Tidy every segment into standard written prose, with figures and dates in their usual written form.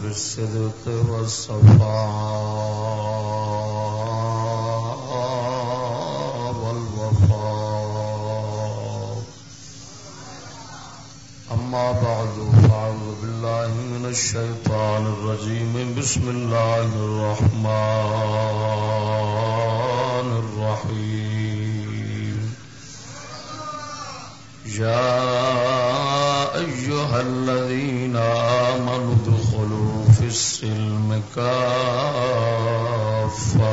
بالصدق والصفاء والوفاء. أما بعد فأعوذ بالله من الشيطان الرجيم. بسم الله الرحمن الرحيم. يا أيها الذين آمنوا ادخلوا في السلم كافة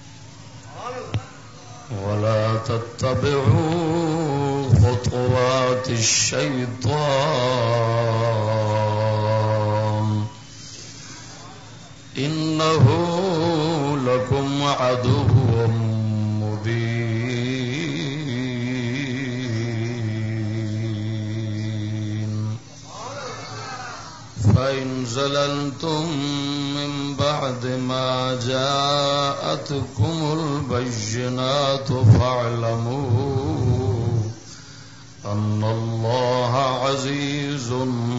ولا تتبعوا خطوات الشيطان إنه لكم عدو فإن زللتم من بعد ما جاءتكم البينات فاعلموا أن الله عزيز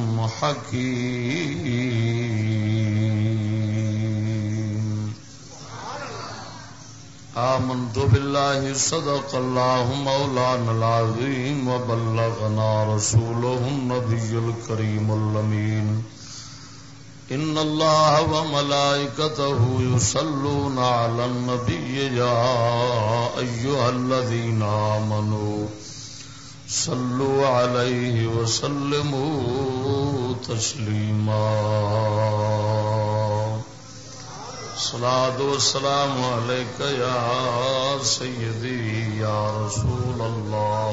حكيم. آمنت بالله صدق الله مولانا العظيم وبلغنا رسوله النبي الكريم الأمين. إن الله وملائكته يصلون على النبي يا أيها الذين آمنوا صلوا عليه وسلموا تسليما. الصلاة والسلام عليك يا سيدي يا رسول الله.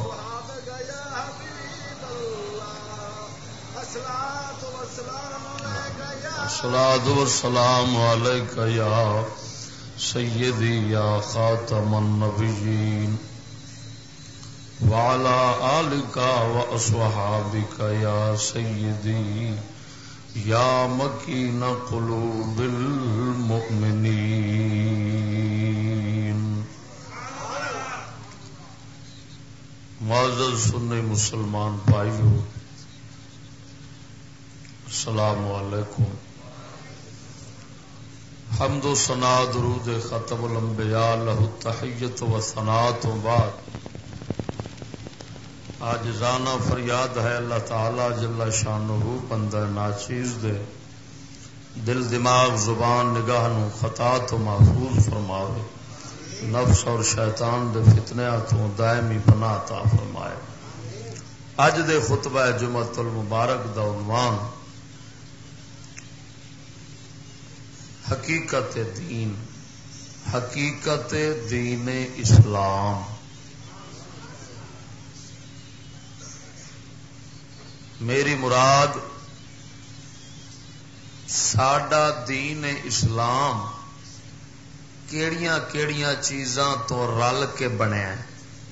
الصلاة والسلام عليك يا سيدي يا خاتم النبيين وعلى آلك وأصحابك يا سيدي يا مكين قلوب المؤمنين. معزز سنی مسلمان بھائیو، السلام علیکم. حمد و ثنا درود ختم الانبیاء لہ التحیت و ثنا تو بعد عاجزانہ فریاد ہے اللہ تعالی جل شانہ بندہ ناچیز دے دل دماغ زبان نگاہ نو خطا تو محفوظ فرماوے، نفس اور شیطان دے فتنیاں تو دائمی پناہ عطا فرمائے. اج دے خطبہ جمعۃ المبارک دا عنوان حقیقت دین، حقیقت دین اسلام. میری مراد ساڈا دین اسلام کیڑیاں کیڑیاں چیزاں تو رل کے بنیا ہے.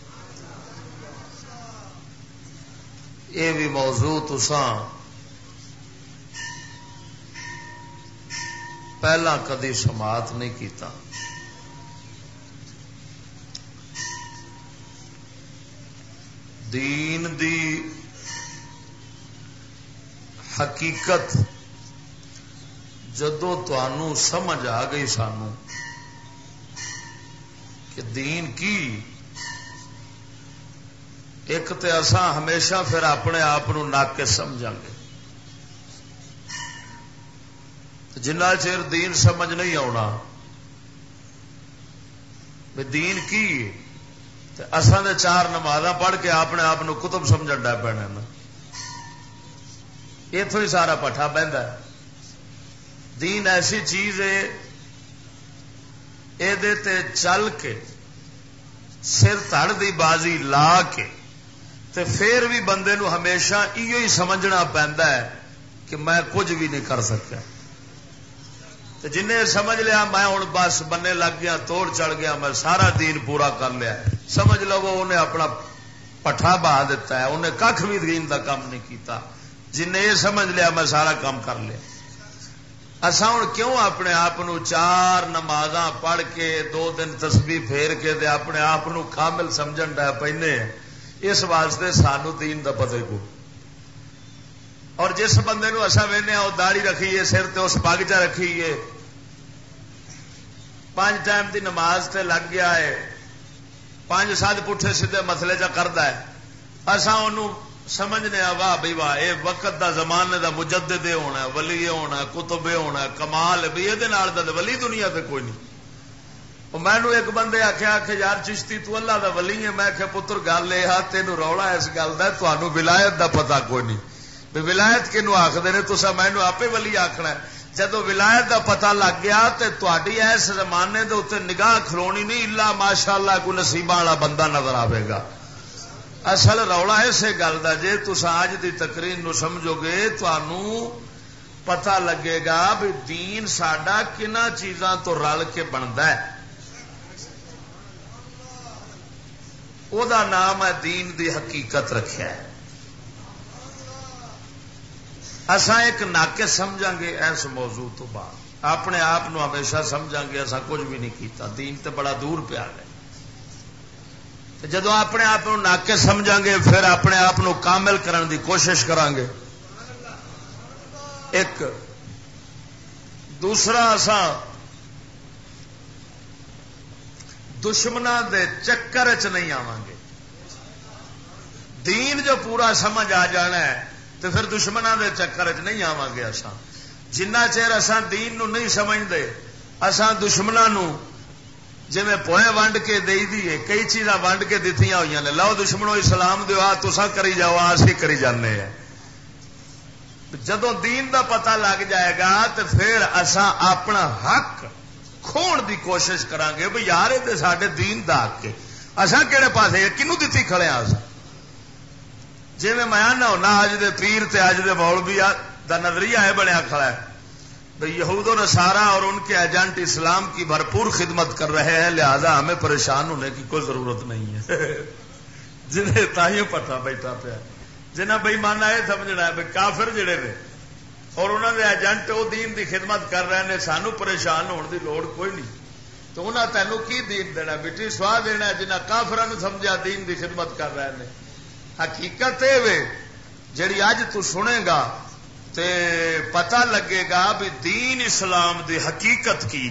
یہ بھی موضوع تساں پہلا کدی سماعت نہیں کیتا. دین دی حقیقت جدو تانوں سمجھ آ گئی سانوں کہ دین کی، ایک تے اساں ہمیشہ پھر اپنے آپ ناقص سمجھاں گے. جنہ چیر دین سمجھ نہیں آنا بھی دین کی اساں دے چار نمازاں پڑھ کے اپنے آپ کتب سمجھن ڈے پینے نا. اتوں ہی سارا پٹھا بہندا ہے. دین ایسی چیز ہے یہ چل کے سر تڑ دی بازی لا کے تے پھر بھی بندے نو ہمیشہ ایو ہی سمجھنا پیندا ہے کہ میں کچھ بھی نہیں کر سکتا. جن سمجھ لیا میں ہوں بس بننے لگ گیا، توڑ چڑھ گیا، میں سارا دین پورا کر لیا، سمجھ لو انہیں اپنا پٹھا بہا دیتا ہے، انہیں کھ بھی دین دا کام نہیں کیتا. جن یہ سمجھ لیا میں سارا کام کر لیا. اساں ہوں کیوں اپنے آپ چار نمازاں پڑھ کے 2 دن تسبیح پھیر کے دے اپنے آپ کامل سمجھن ڈے پینے؟ اس واسطے سانو دین دا پتہ کو اور جس بندے نو اسا وینے وہ داڑھی رکھیے سر تے اس پگ چ رکھیے 5 ٹائم دی نماز تے لگ گیا ہے 5-7 پٹھے سیدھے مسلے چ کردا ہے اسا انہوں سمجھنے واہ بھائی واہ یہ وقت دا زمانے دا مجدد ہونا ہے ولی ہونا ہے کتب ہونا ہے کمال بھی یہ ولی دنیا تے کوئی نہیں. مینو ایک بندے آخیا کہ یار چشتی تو اللہ دا ولی ہے. میں کہ پتر گل یہ تینوں رولا اس گل کا تمہوں ولایت دا پتا کوئی نہیں بھی ولایت کنو آخر نے تو مینو آپ ولی آخنا. جدو ولایت دا پتا لگ گیا تو تھی اس زمانے دے اتنے نگاہ کھلونی نہیں الا ماشاء اللہ کوئی نصیباں والا بندہ نظر آئے گا. اصل رولا اسے گل کا جی تسا اج دی تقریر نو سمجھو گے تمہوں پتا لگے گا بھی دین ساڈا کنا چیزاں تو رل کے بنتا ہے. او دا نام ہے دین دی حقیقت رکھیا ہے. اساں ایک ناقص سمجھاں گے اس موضوع تو بعد اپنے آپ نو ہمیشہ سمجھاں گے اساں کچھ بھی نہیں کیتا دین تے بڑا دور پیا ہے. جدو اپنے آپ ناقص سمجھاں گے پھر اپنے آپ کامل کرن دی کوشش کران گے. ایک دوسرا اساں دشمناں دے چکر چ نہیں آواں گے. دین جو پورا سمجھ آ جانا ہے تو پھر دشمناں دے چکر چ نہیں آواں گے. اساں جنہ چیر اساں دین نو نہیں سمجھدے اساں دشمناں نو جی میں پوئے ونڈ کے دے دیے کئی چیزاں ونڈ کے دتی ہوئی نے لو دشمنوں اسلام دیو آ تساں کری جاؤ اسی کری جانے ہیں. جدو دین دا پتہ لگ جائے گا تو پھر اساں اپنا حق کھون دی کوشش کران گے بھئی یار یہ ساڈے دین دا حق ہے اساں کہڑے پاسے کنوں دتی کھڑے ہاں. جی میں آنا ہونا اج دے پیر تے اج دے مولوی دا نظریہ ہے بنیا کھڑا ہے بھئی یہود و نصارہ اور ان کے ایجنٹ اسلام کی بھرپور خدمت کر رہے ہیں لہذا ہمیں پریشان ہونے کی کوئی ضرورت نہیں ہے. جنہیں تاہی پتا بیٹھا پیا جنہیں بھائی مانا یہ سمجھنا ہے بھائی کافر جڑے نے اور انہوں نے ایجنٹ وہ دین دی خدمت کر رہے ہیں سانو پریشان ہونے دی لوڑ کوئی نہیں. تو انہیں تینوں کی دین دینا بیٹی سواہ دینا جنہیں کافران سمجھا دین دی خدمت کر رہے ہیں. حقیقت یہ جڑی اج تو سنے گا تے پتہ لگے گا بھی دین اسلام دی حقیقت کی.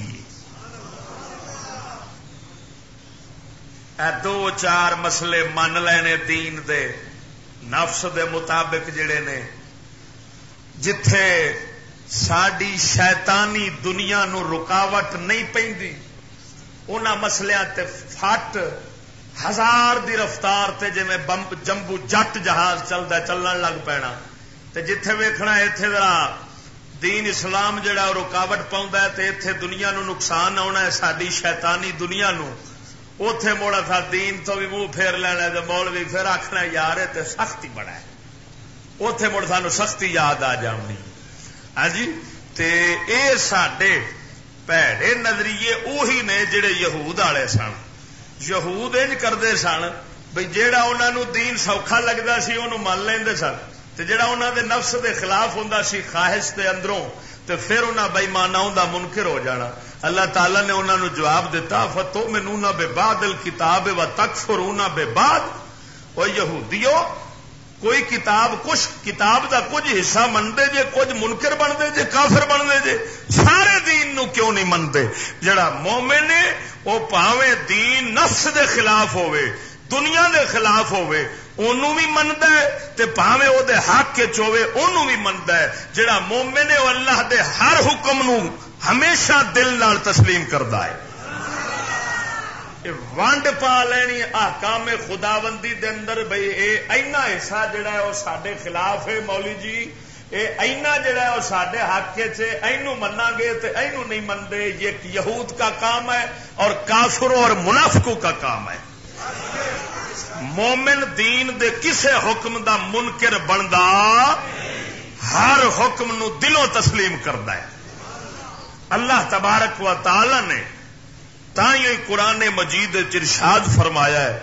اے 2-4 مسئلے من لینے دین دے نفس دے مطابق جڑے نے جتھے ساڈی شیطانی دنیا نو رکاوٹ نہیں پیندی انہاں مسلیاں تے فٹ 1000 دی رفتار تے جے میں جمبو جٹ جہاز چلدا چلن لگ پینا تے جتھے ویکھنا ایتھے ذرا دین اسلام جڑا رکاوٹ پاؤندا ہے تے ایتھے دنیا نو نقصان آنا ہے ساڈی شیطانی دنیا نو اوتھے موڑا تھا دین تو بھی منہ پھیر لینا تے مولوی پھر آکھنا یار تے سختی بڑا ہے اوتھے مڑ سانو سختی یاد آ جانی. ہاں جی تے اے ساڈے پیڑے نظریے اوہی نے جڑے یہود والے سن. یہود انج کرتے سن بھئی جیڑا انہاں نو دین سوکھا لگدا سی اونوں مان لیندے سن تے جڑا انہاں دے نفس دے خلاف ہوندا سی خواہش دے اندروں تے پھر انہاں بے ایماناں دا منکر ہو جانا. اللہ تعالی نے انہاں نو جواب دیتا فتؤمنون ببعض الکتاب وتکفرون ببعض. او یہودیو کوئی کتاب دا کچھ حصہ منتے جے کچھ منکر بنتے جے کافر بنتے جے سارے دین نو کیوں نہیں منتے. جڑا مومن ہے وہ پاویں دین نفس دے خلاف ہوئے دنیا دے خلاف ہوئے انہوں بھی منتا ہے تے پاویں او دے حق کے چوے انہوں بھی منتا ہے. جڑا مومن ہے وہ اللہ دے ہر حکم نو ہمیشہ دل نال تسلیم کردا ہے. ونڈ پا لینی احکام خداوندی دے اندر بھئی اے اینا حصہ جڑا ہے وہ ساڈے خلاف ہے مولی جی اے اینا جڑا ہے وہ ساڈے حق چ اینو مناں گے تے اینو نہیں مندے. یہ یہود کا کام ہے اور کافروں اور منافقوں کا کام ہے. مومن دین دے کسے حکم دا منکر بندا ہر حکم نو دلوں تسلیم کردا ہے. اللہ تبارک و تعالی نے تائیں قرآن مجید ارشاد فرمایا ہے.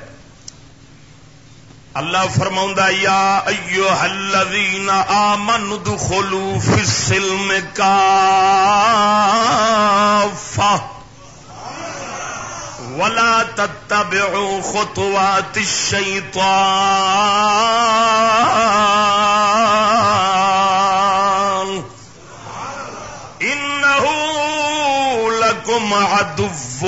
اللہ فرماؤندا یا ایھا الذین آمنوا ادخلوا فی السلم کافہ ولا تتبعوا خطوات الشیطان لكم عدو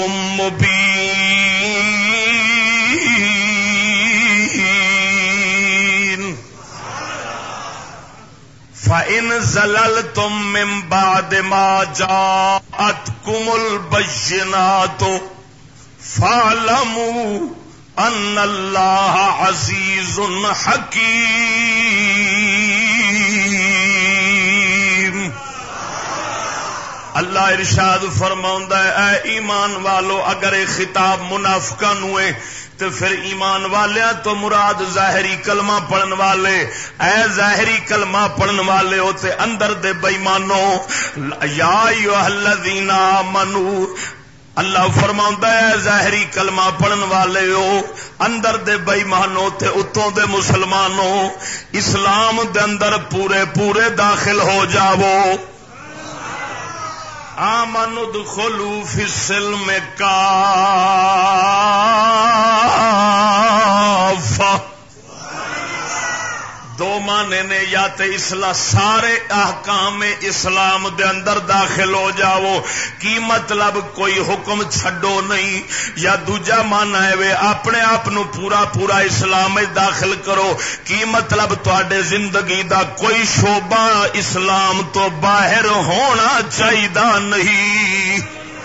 مبين فإن زللتم من بعد ما جاءتكم البينات فاعلموا ان اللہ عزیز حکیم. اللہ ارشاد فرماؤندا ہے اے ایمان والو اگر یہ خطاب منافقاں نو ہے تو پھر ایمان والیاں تو مراد ظاہری کلمہ پڑھن والے. اے ظاہری کلمہ پڑھن والے ہو تے اندر دے بے ایمانو یا ایھا الذین آمنو اللہ فرماؤندا ہے ظاہری کلمہ پڑھن والے ہو اندر دے بے ایمانو تے اتوں دے مسلمانوں اسلام دے اندر پورے پورے داخل ہو جاؤ. آمنوا ادخلوا فی السلم کافہ. دو معنی نے یا تے اصلاح سارے احکام اسلام دے اندر داخل ہو جاؤ کی مطلب کوئی حکم چھڈو نہیں, یا دوجا معنی ہے وے اپنے آپ نو پورا پورا اسلام میں داخل کرو کی مطلب تواڈے زندگی دا کوئی شعبہ اسلام تو باہر ہونا چاہیے نہیں.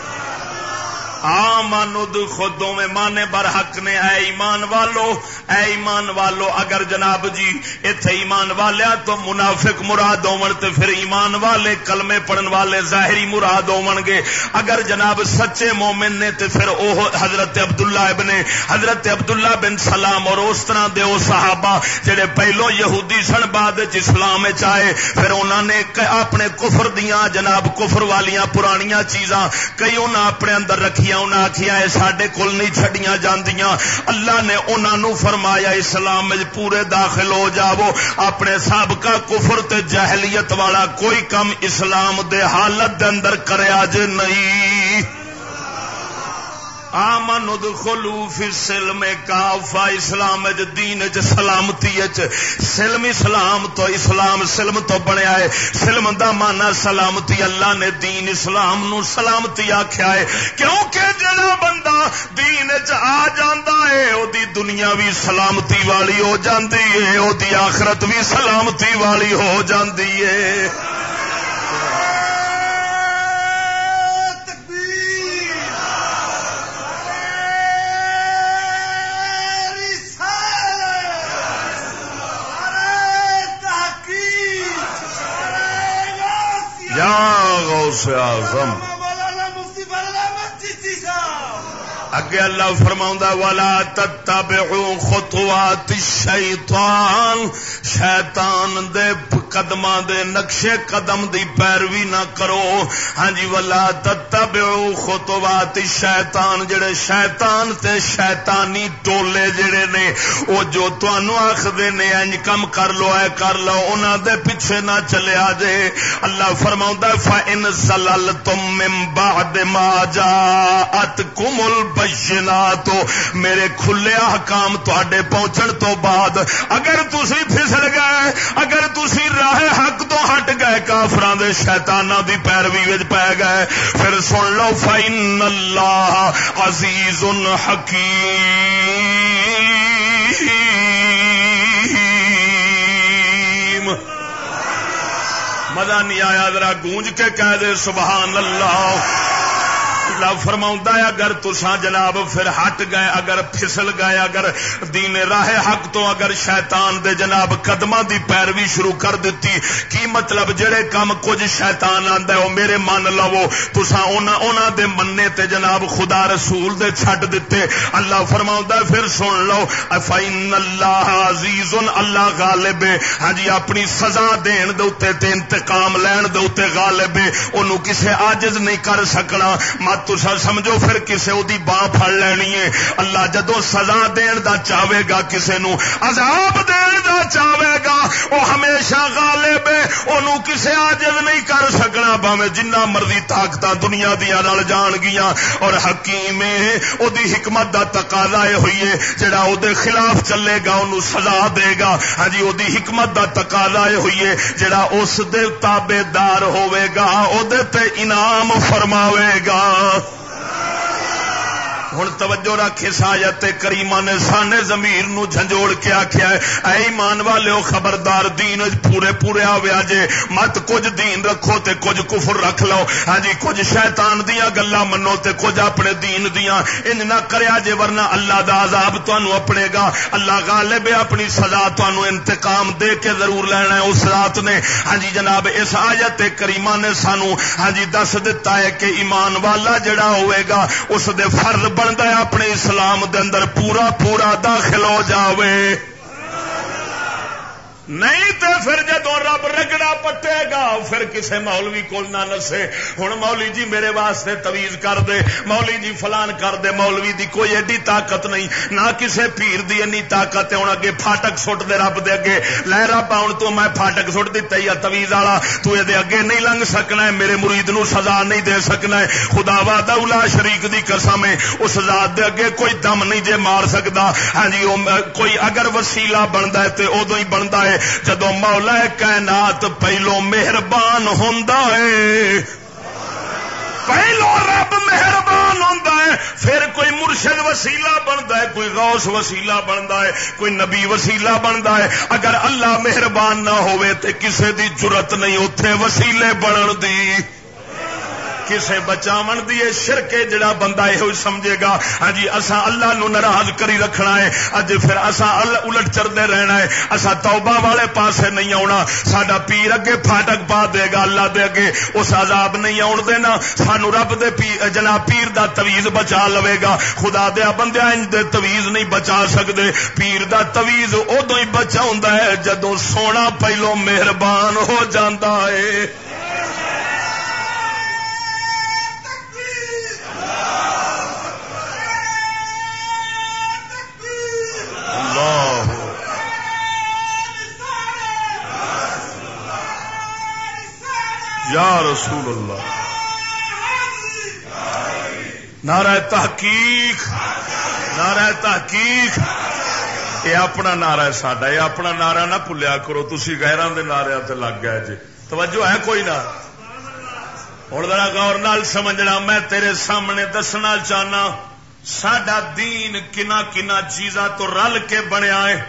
آمنوا ادخلوا میں مانے برحق نے اے ایمان والو اگر جناب جی ایتھے ایمان والیا تو منافق مراد ہون تے پھر ایمان والے کلمے پڑھن والے ظاہری مراد ہون گے. اگر جناب سچے مومن نے تے پھر او حضرت عبداللہ بن سلام اور اس طرح دے او صحابہ جڑے پہلو یہودی سن بعد وچ اسلام وچ آئے پھر انہاں نے اپنے کفر دیاں جناب کفر والیاں پرانیاں چیزاں کئی انہاں اپنے اندر رکھی انہاں آکھیا اے ساڈے کول نہیں چھڈیاں جاندیاں. اللہ نے انہاں نو فرمایا اسلام وچ پورے داخل ہو جاؤ اپنے سابقہ کفر تے جاہلیت والا کوئی کم اسلام دے حالت دے اندر کریا جے نہیں. آمنوا ادخلوا فی السلم کافہ اسلام وچ دین وچ سلامتی وچ سلم اسلام تو اسلام سلم تو بنیا ہے. سلم دا معنی سلامتی. اللہ نے دین اسلام نو سلامتی آکھیا ہے کیونکہ جڑا بندہ دین وچ آ جاندا ہے او دی دنیا بھی سلامتی والی ہو جاندی ہے او دی آخرت بھی سلامتی والی ہو جاندی ہے. یا غوث اعظم اگے اللہ فرماؤندا ولا تتبعوا خطوات الشیطان شیطان دے قدماں دے نقشے قدم دی پیروی نہ کرو. ہاں جی ولا تتبعوا خطوات الشیطان جڑے شیطان تے شیطانی ٹولے جڑے نے او جو تانوں آکھدے نے انج کم کر لو اے کر لو انہاں دے پیچھے نہ چلیا جے. اللہ فرماوندا فإن زللتم من بعد ما جاءتكم البینات میرے کھلے احکام تواڈے پہنچن تو بعد اگر تسی پھسل گئے اگر تسی راہ حق تو ہٹ گئے کافراں دے شیطاناں دی پیروی وچ پے گئے پھر سن لو فإن اللہ عزیز حکیم. مزہ نہیں آیا ذرا گونج کے کہہ دے سبحان اللہ. اللہ فرماؤندا ہے اگر تساں جناب پھر ہٹ گئے اگر پھسل گئے اگر دین راہ حق تو اگر شیطان دے جناب قدماں دی پیروی شروع کر دیتی کی مطلب جڑے کام کچھ شیطان آندا ہے او میرے من لو تساں انہاں دے مننے تے جناب خدا رسول دے چھڈ دتے. اللہ فرماؤندا ہے پھر سن لو فإن اللہ عزیز اللہ غالب ہے. ہاں جی اپنی سزا دین دے اوتے تے انتقام لین دے اوتے غالب ہے اونوں کسے عاجز نہیں کر سکنا. مت تسا سمجھو پھر کسے او دی باں پھڑ لینی ہے. اللہ جدو سزا دین دا چاہے گا کسے نو عذاب دین دا چاہے گا او ہمیشہ غالب ہے اونوں کسے عاجز نہیں کر سکنا بھاویں جنہ مرضی طاقتاں دنیا دیاں رل جان گیاں. اور حکیم ہے او دی حکمت دا تقاضا اے ہوئی ہے جڑا او دے خلاف چلے گا اونوں سزا دے گا. ہاں جی او دی حکمت دا تقاضا اے ہوئی ہے جڑا اس دے تابعدار ہوے گا او دے تے انعام فرماوے گا. ہن توجہ رکھ، اس آیت کریمہ نے سانے ضمیر نو جھنجوڑ کے آکھیا ہے اے ایمان والےو خبردار دین پورے پورے آویا جے، مت کچھ دین رکھو تے کچھ کفر رکھ لو، ہاں جی کچھ شیطان دیاں گلاں منو تے کچھ اپنے دین دیاں، انج نہ کریا جے ورنہ اللہ دا عذاب تانوں اپنے گا، اللہ غالب ہے اپنی سزا تانوں انتقام دے کے ضرور لینا ہے۔ اس رات نے ہاں جی جناب اس آیت کریمہ نے سانو ہاں جی دس دتا ہے کہ ایمان والا جڑا ہوئے گا اس دے فرض بنتا ہے اپنے اسلام دے اندر پورا پورا داخل ہو جاوے، نہیں تو پھر جدو رب رگڑا پٹے گا پھر کسے مولوی کول نہ نسے، ہن مولوی جی میرے واسطے تویز کر دے، مولوی جی فلان کر دے، مولوی دی کوئی ایڈی طاقت نہیں، نہ کسے پیر دی انی طاقت ہے۔ ہن اگے پھاٹک سٹ دے رب دے اگے، لے رب ہن تو میں پھاٹک سٹ دتا یا تویز والا تو اے دے اگے نہیں لنگ سکنا ہے، میرے مرید نو سزا نہیں دے سکنا ہے، خدا وحدہ لا شریک دی قسم ہے اس ذات دے اگے کوئی دم نہیں جے مار سکدا، ہاں جی کوئی اگر وسیلہ بندا ہے تے اودوں ہی بندا ہے جدو مولا کائنات پہلو مہربان ہوندا ہے، پہلو رب مہربان ہوندا ہے، پھر کوئی مرشد وسیلہ بنتا ہے، کوئی غوث وسیلہ بنتا ہے، کوئی نبی وسیلہ بنتا ہے۔ اگر اللہ مہربان نہ ہوئے تے کسے دی جرت نہیں اوتھے وسیلے بنن دی، کسے بچاون دی شرک جڑا بندہ یہ سمجھے گا ہاں جی اساں اللہ نو ناراض کری رکھنا ہے، اج پھر اساں الٹ چردے رہنا ہے، اساں توبہ والے پاسے نہیں آنا، ساڈا پیر اگے پھاٹک پا دے گا، اللہ دے اگے اس عذاب نہیں آن دینا، سانو رب دے جناب پیر دا تویز بچا لوے گا، خدا دیا بندیاں انج دے تویز نہیں بچا سکدے، پیر دا تویز ادو ہی بچاوندا ہے جدوں سونا پہلو مہربان ہو جاندا ہے۔ یا رسول اللہ، نعرہ تحقیق، نعرہ تحقیق، یہ اپنا نعرہ ہے ساڈا، یہ اپنا نعرہ نہ بھولیا کرو، تسی غیراں دے نعرے تے لگ گئے جی، توجہ ہے کوئی نہ؟ ہن ذرا غور نال سمجھنا، میں تیرے سامنے دسنا چاہنا ساڈا دین کنا کنا چیزاں تو رل کے بنیا ہے۔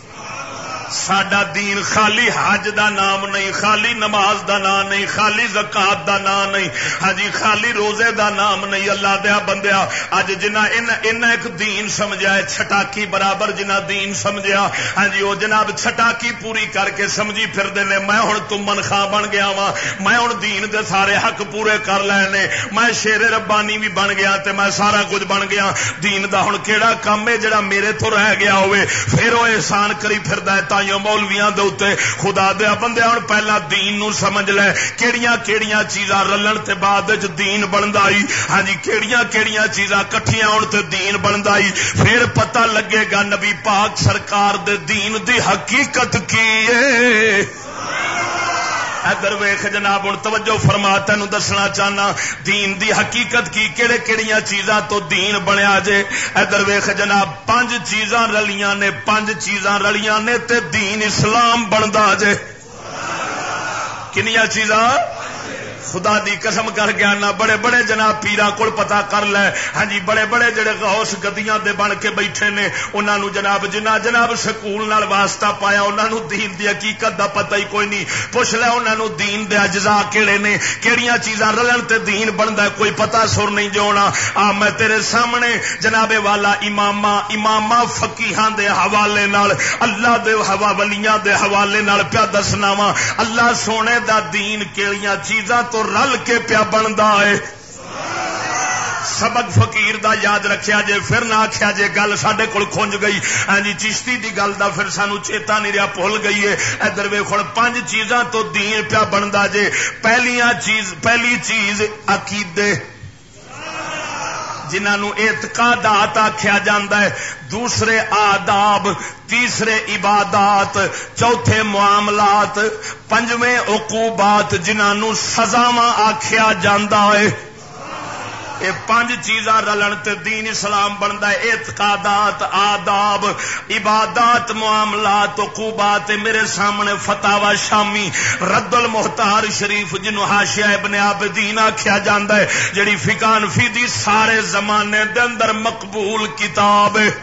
ساڈا دین خالی حج دا نام نہیں، خالی نماز دا نام نہیں، خالی زکات دا نام نہیں، ہاں جی خالی روزے دا نام نہیں۔ اللہ دیا بندیا اج جنہ ان ایک دین سمجھا ہے چھٹاکی برابر جنہ دین سمجھا، ہاں جی وہ جناب چھٹاکی پوری کر کے سمجھی پھردے نے میں ہن تمن خاں بن گیا وا، میں ہن دین دے سارے حق پورے کر لینے، میں شیر ربانی بھی بن گیا تے میں سارا کچھ بن گیا، دین دا ہن کیڑا کم ہے جڑا میرے تو رہ گیا ہوئے، پھر وہ احسان کری پھردا ہے تائیوں مولویاں دے اوتے۔ خدا دے بندے ہن پہلا دین نو سمجھ لے کیڑیاں کیڑیاں چیزاں رلن تے بعد وچ دین بندا ہی، ہاں جی کیڑیاں کیڑیاں چیزاں کٹھیاں ہون تے دین بندا ہی، پھر پتہ لگے گا نبی پاک سرکار دے دین دی حقیقت کی ہے۔ ادھر ویخ جناب ہوں توجہ فرما، تینوں دسنا چاہنا دین دی حقیقت کی، کہڑے کہڑیاں چیزاں تو دین بنیا جے۔ ادھر ویخ جناب 5 چیزاں رلیاں نے، 5 چیزاں رلیاں نے تے دین اسلام بندا جے۔ کنیاں چیزاں؟ خدا دی قسم کر کے آنا بڑے بڑے جناب پیراں کول پتا کر لے، ہاں جی بڑے بڑے جڑے غوث گدیاں دے بن کے بیٹھے نے، انہاں نو جناب جناب سکول نال واسطہ پایا، انہاں نو دین دی حقیقت دا پتہ ہی کوئی نہیں، پوچھ لے انہاں نو دین دے اجزاء کیڑے نے، کیڑیاں چیزاں رلن تے دین بندا ہے، کوئی پتہ سر نہیں جونا۔ آ میں تیرے سامنے جناب والا امامہ فقیہاں دے حوالے نال، اللہ دے ولیاں دے حوالے نال پیا دسنا وا، اللہ سونے دا دین کیڑیاں چیزاں تو رل کے پیا بندا ہے۔ سبق فقیر دا یاد رکھیا جے، پھر نہ آکھیا جے گل ساڈے کول کھنج گئی، ہاں جی چشتی دی گل دا پھر سانو چیتا نہیں رہا، بھول گئی ہے۔ ادھر ویکھ ہن 5 چیزاں تو دین پیا بندا جے۔ پہلی چیز عقیدے جنہاں نو اعتقادات آکھیا جاندا ہے، دوسرے آداب، تیسرے عبادات، چوتھے معاملات، 5ویں عقوبات جنہاں نو سزاواں آکھیا جاندا ہے۔ یہ 5 چیزاں رلن تے دین اسلام بنتا ہے. اعتقادات، آداب، عبادات، معاملات، عقوبات. میرے سامنے فتاوا شامی رد المحتار شریف جنوں حاشیہ ابن عابدین آکھیا جاندا ہے، جڑی فقہ حنفی دی سارے زمانے دے اندر مقبول کتاب ہے،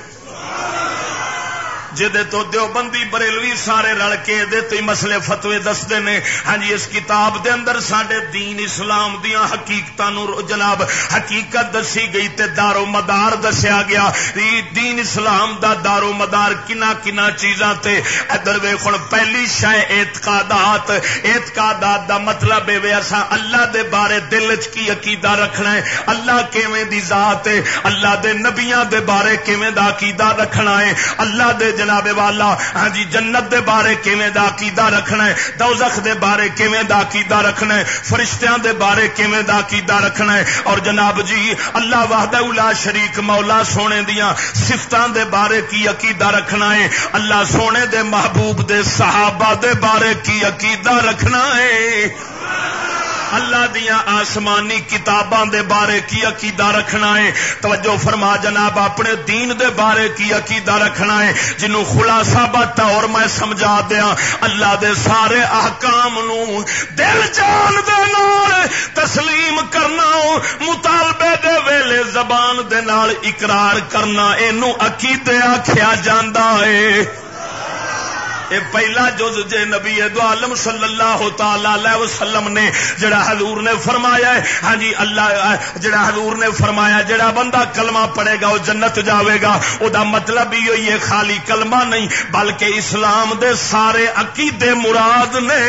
جدے تو دیوبندی بریلوی سارے رل کے دے تو مسئلے فتوے دستے نے. ہاں جی، اس کتاب دے اندر ساڈے دین اسلام دیاں حقیقتاں نو جناب حقیقت دسی گئی تے دار و مدار دسیا گیا. دین اسلام دا دار و مدار کنا کنا چیزاں تے. ادھر ویکھن، پہلی شے اعتقادات. اعتقادات دا مطلب ہے اساں اللہ دے بارے دل وچ کی عقیدہ رکھنا ہے، اللہ کیویں دی ذات ہے، اللہ دے نبیاں دے بارے کیویں دا عقیدہ رکھنا ہے، اللہ دے جناب والا ہاں جی جنت دے بارے کیویں دا عقیدہ رکھنا ہے، دوزخ دے بارے کیویں دا عقیدہ رکھنا ہے، فرشتیاں دے بارے کیویں دا عقیدہ رکھنا ہے، اور جناب جی اللہ وحدہ لا شریک مولا سونے دیاں صفتاں دے بارے کی عقیدہ رکھنا ہے، اللہ سونے دے محبوب دے صحابہ دے بارے کی عقیدہ رکھنا ہے، اللہ دیاں آسمانی کتاباں دے بارے کی عقیدہ رکھنا ہے. توجہ فرما جناب، اپنے دین دے بارے کی عقیدہ رکھنا ہے، جنوں خلاصہ بطور میں سمجھا دیاں. اللہ دے سارے احکام نو دل جان دے نال تسلیم کرنا، مطالبے دے ویلے زبان دے نال اقرار کرنا، اینو عقیدے آکھیا جاندا ہے. اے پہلا جز جے نبی دو عالم صلی اللہ تعالی علیہ وسلم نے جڑا حضور نے فرمایا ہے. ہاں جی، اللہ جڑا حضور نے فرمایا جڑا بندہ کلمہ پڑھے گا وہ جنت جاوے گا، او دا مطلب ہی ہوئی ہے خالی کلمہ نہیں بلکہ اسلام دے سارے عقیدے مراد نے.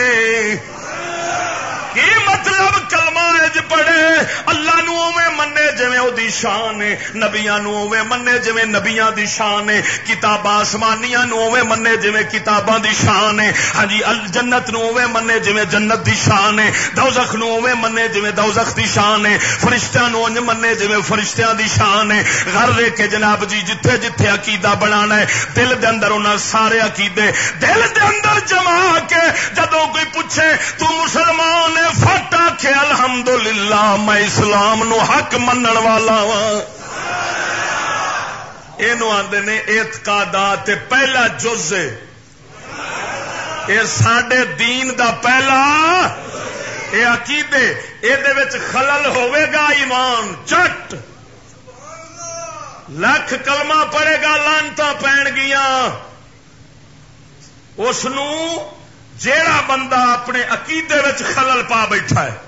کی مطلب کلمہ اج پڑھے اللہ نو اوویں منے جویں او دی شان ہے، نبیاں نو اوویں منے جویں نبیاں دی شان ہے، کتاباں آسمانیاں نو اوویں منے جویں کتاباں دی شان ہے. ہاں جی، جنت نو اوویں منے جویں جنت دی شان ہے، دوزخ نو اوویں منے جویں دوزخ دی شان ہے، فرشتیاں نو اونج منے جویں فرشتیاں دی شان ہے. غرض ہے کہ جناب جی جتھے جتھے عقیدہ بنانا ہے دل دے اندر انہاں سارے عقیدے دل دے اندر جما کے جدوں کوئی پوچھے تو مسلمان فٹا کہ الحمدللہ میں اسلام نو حق منن والا ہاں. اینو آندے نے اعتقادات. پہلا جز اے ساڈے دین دا پہلا اے عقیدے. اے دے وچ خلل ہوے گا ایمان چٹ لکھ کلمہ پڑھے گا لعنتاں پین گیاں. اس نو جیڑا بندہ اپنے عقیدے وچ خلل پا بیٹھا ہے،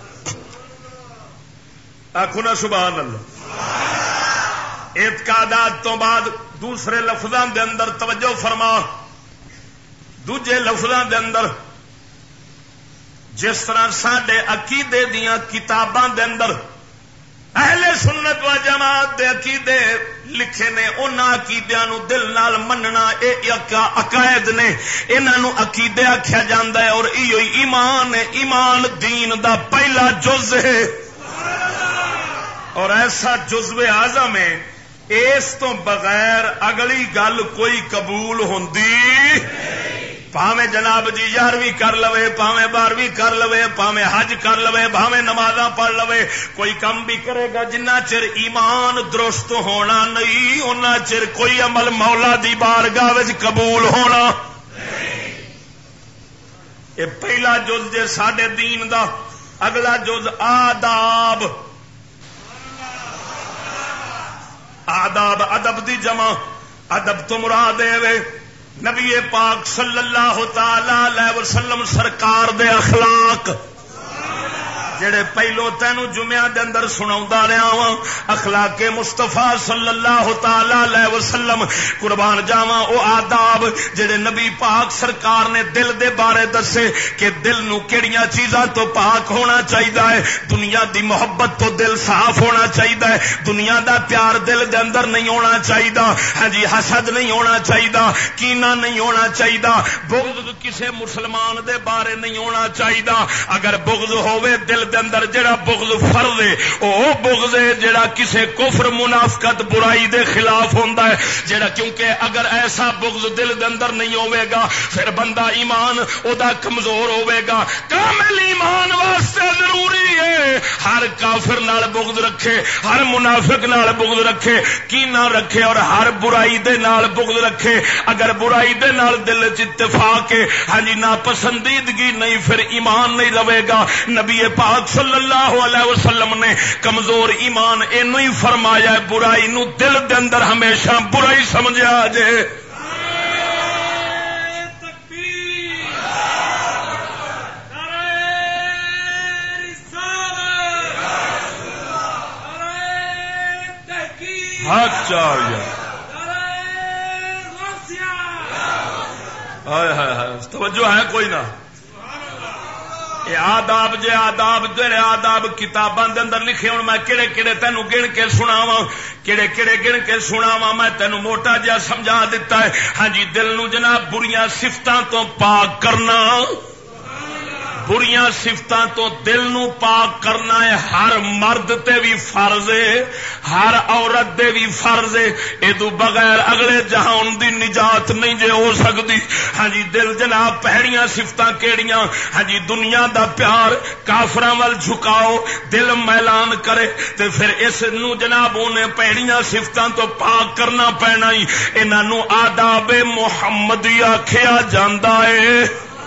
آکھو نا سبحان اللہ. اعتقادات تو بعد دوسرے لفظاں دے اندر توجہ فرما. دوجے لفظاں دے اندر جس طرح ساڈے عقیدے دیاں کتاباں دے اندر اہل سنت و جماعت دے عقیدے لکھے نے، انہاں عقیدیاں نو دل نال مننا اے عقائد نے، انہاں نو عقیدے آکھیا جاندا ہے. اور ایو ایمان ہے، ایمان دین دا پہلا جز ہے اور ایسا جزو اعظم ہے اس تو بغیر اگلی گل کوئی قبول ہوندی. پاویں جناب جی 11ویں کر لوے، پاویں 12ویں کر لوے، پاویں حج کر لوے، پاویں نمازاں پڑھ لوے، کوئی کم بھی کرے گا جنہ چر ایمان درست ہونا نہیں اُنہ چر کوئی عمل مولا دی بارگاہ وچ قبول ہونا. یہ پہلا جز جے ساڈے دین دا. اگلا جز آداب. آداب ادب دی جمع. ادب تو مراد ہے نبی پاک صلی اللہ تعالی علیہ وسلم سرکار دے اخلاق جڑے پہلو تینوں جمعہ دے اندر سناوندا رہا ہاں. اخلاق مصطفیٰ صلی اللہ تعالی علیہ وسلم قربان جاواں او آداب جڑے نبی پاک سرکار نے دل دے بارے دسے کہ دل نو کیڑیاں چیزاں تو پاک ہونا چاہیدا ہے. دنیا دی محبت تو دل صاف ہونا چاہیدا ہے. دنیا دا پیار دل دے اندر نہیں ہونا چاہیدا. ہاں جی، حسد نہیں ہونا چاہیدا، کینہ نہیں ہونا چاہیدا، بغض کسے مسلمان دے بارے نہیں ہونا چاہیدا. اگر بغض ہوے دل دے اندر جڑا بغض فرض ہے او بغض ہے جڑا کسے کفر منافقت برائی دے خلاف ہوندا ہے جڑا کیونکہ اگر ایسا بغض دل دے اندر نہیں ہوے گا پھر بندہ ایمان او دا کمزور ہوے گا. کامل ایمان واسطے ضروری ہے ہر کافر نال بغض رکھے, ہر منافق نال بغض رکھے, کینہ رکھے اور ہر برائی دے نال بغض رکھے. اگر برائی دے نال دل وچ اتفاق ہے ہاں جی ناپسندیدگی نہیں پھر ایمان نہیں رہے گا. نبی پاک صلی اللہ علیہ وسلم نے کمزور ایمان اینو ہی فرمایا ہے برائی نو دل دے اندر ہمیشہ برائی سمجھا جے. اچھا توجہ ہے کوئی نہ آداب جے آداب جڑے آداب کتاباں دے اندر لکھے ہوں میں کہڑے کہڑے تینوں گن کے سناواں کہڑے کہڑے گن کے سناواں میں تینوں موٹا جہا سمجھا دیتا ہے. ہاں جی دل نو جناب بریاں صفتاں تو پاک کرنا بریاں صفتاں تو دل نو پاک کرنا ہے ہر مرد تے بھی فرض ہے ہر عورت دے بھی فرض ہے. ادو بغیر اگلے جہان دی نجات نہیں جے ہو سکتی. ہاں جی دل جناب پہڑیاں صفتاں کیڑیاں ہاں جی دنیا دا پیار کافراں ول جھکاؤ دل میلان کرے تے پھر اس نو جناب انہیں پہڑیاں صفتاں تو پاک کرنا پینا ہی. انہاں نو آداب محمدی آکھیا جاندا ہے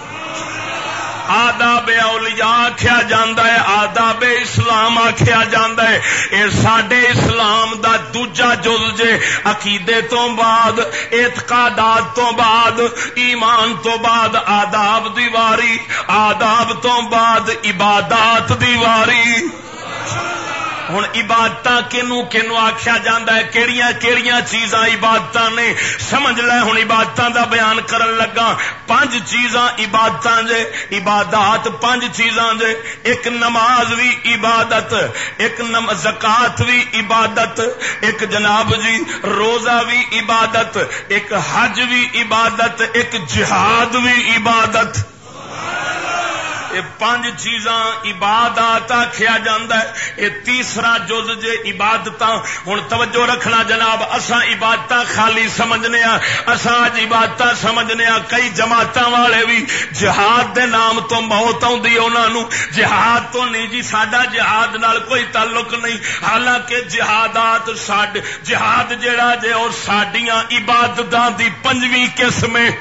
آداب اولیاء آکھیا جاندا ہے آداب اسلام آکھیا جاندا ہے. اے ساڈے اسلام دا دوجا جز جے عقیدے تو بعد اعتقادات تو بعد ایمان تو بعد آداب دی واری آداب تو بعد عبادات دی واری. ہن عبادتاں کنوں کنوں آکھیا جاندا ہے کیڑیاں کیڑیاں چیزاں عبادتاں نے سمجھ لے. ہن عبادتاں دا بیان کرن لگا 5 چیزاں عبادتاں جے عبادات 5 چیزاں جے. ایک نماز بھی عبادت ایک زکات بھی عبادت ایک جناب جی روزہ بھی عبادت ایک حج بھی عبادت ایک جہاد بھی عبادت. یہ 5 چیزاں عبادات آکھیا جاندا ہے. یہ تیسرا جز جے عبادتاں. ہن توجہ رکھنا جناب اساں عبادتاں خالی سمجھنے ہاں اساں اج عبادتاں سمجھنے ہاں. کئی جماعتاں والے بھی جہاد دے نام تو موت آوندی انہاں نوں جہاد تو نہیں جی ساڈا جہاد نال کوئی تعلق نہیں. حالانکہ جہادات جہاد جڑا جے اور ساڈیاں عبادتاں دی 5ویں قسم ہے.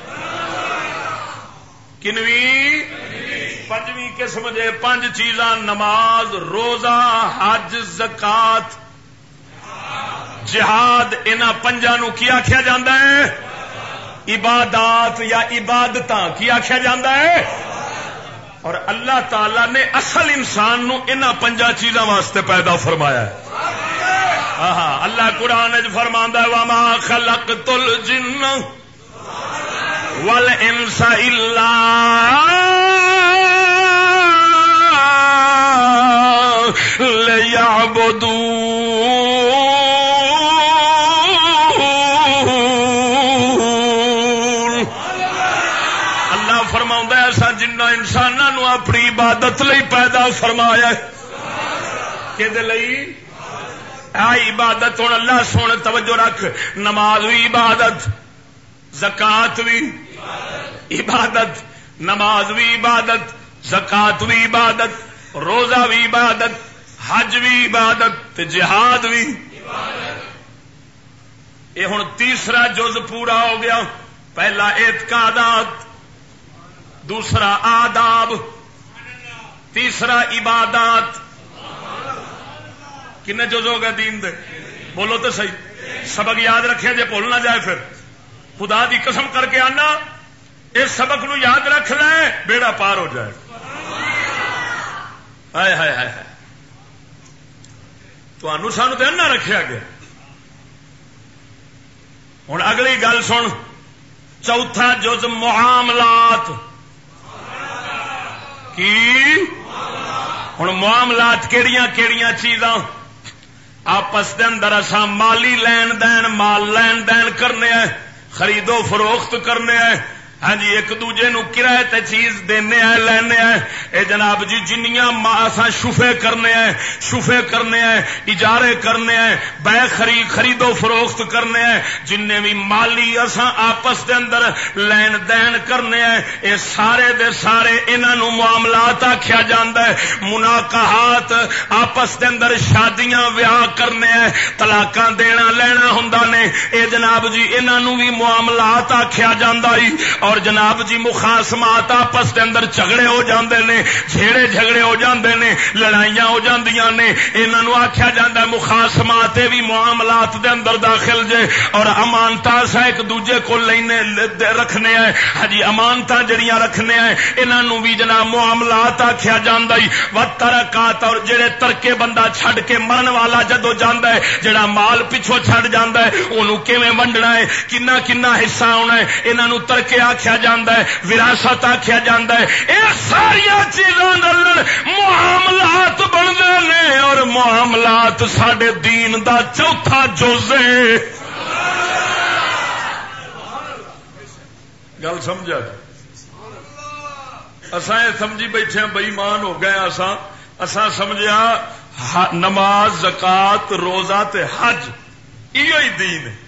کنویں 5ویں قسم دے 5 چیزاں نماز روزہ حج زکات جہاد انہاں 5 نو کی آکھیا جاندا ہے عبادات یا عبادتاں کی آکھیا جاندا ہے. اور اللہ تعالی نے اصل انسان نو انہاں 5 چیزاں واسطے پیدا فرمایا ہے. اللہ قرآن وچ فرماندا ہے وما خلقت الجن والانس الا ليعبدون. اللہ فرماؤں ہے ایسا جنہ انساناں نو اپنی عبادت لئی پیدا فرمایا ہے. کدے لئی عبادت. ہن اللہ سونے توجہ رکھ نماز بھی عبادت زکات بھی عبادت نماز بھی عبادت زکات بھی عبادت روزہ بھی عبادت حج بھی عبادت جہاد بھی. یہ ہن تیسرا جز پورا ہو گیا. پہلا اعتقادات دوسرا آداب تیسرا عبادات. کنے جز ہو گئے دین دے بولو تو صحیح. سبق یاد رکھے جے بھول نہ جائے پھر خدا دی قسم کر کے آنا اس سبق نو یاد رکھ لیں بیڑا پار ہو جائے. ہائے ہائے ہائے تو سانو تو نہ رکھا گیا. ہوں اگلی گل سن. چوتھا جز معاملات کی. ہوں معاملات کیڑیاں کیڑیاں چیزاں آپس دے اندر اساں مالی لین دین مال لین دین کرنے ہیں خرید و فروخت کرنے ہیں ہاں جی ایک دوجے نو کرائے تے چیز دینے ہیں لینے ہیں. اے جناب جی جنیاں اساں شفے کرنے ہیں اجارے کرنے ہیں بے خرید و فروخت کرنے ہیں جننے بھی مالی اساں آپس دے اندر لین دین کرنے ہیں اے سارے دے سارے انہاں نو معاملات آکھیا جاندا ہے. مناکحات آپس دے اندر شادیاں ویاہ کرنے ہیں طلاقاں دینا لینا ہوندا نے اے جناب جی انہاں نو بھی معاملات آکھیا جاندا ہے. اور جناب جی مخاصمات آپس دے اندر جھگڑے ہو جاندے نے جھگڑے ہو جاندے نے لڑائیاں ہو جاندیاں نے انہاں نو آکھیا جاندا ہے مخاصمات بھی معاملات دے اندر داخل جے. اور امانتاں سا ایک دوجے کو لینے رکھنے ہیں ہاں جی امانتاں جڑیاں رکھنے ہیں انہاں نو بھی جناب معاملات آکھیا جاندا ہے. وترکات اور جڑے ترکے بندہ چھڈ کے مرن والا جدو جاندا ہے جڑا مال پیچھے چھڈ جاندا ہے اونوں کیویں ونڈنا ہے کنا حصہ ہونا ہے انہاں نو ترکے آکھیا جاندا ہے وراثت آکھیا جاندا ہے. اے ساری چیزاں نال معاملات بندے نے اور معاملات ساڈے دین دا چوتھا جز ہے. گل سمجھا اساں یہ سمجھی بیٹھے بے ایمان ہو گئے اساں سمجھیا نماز زکات روزہ تے حج ایو ہی دین ہے.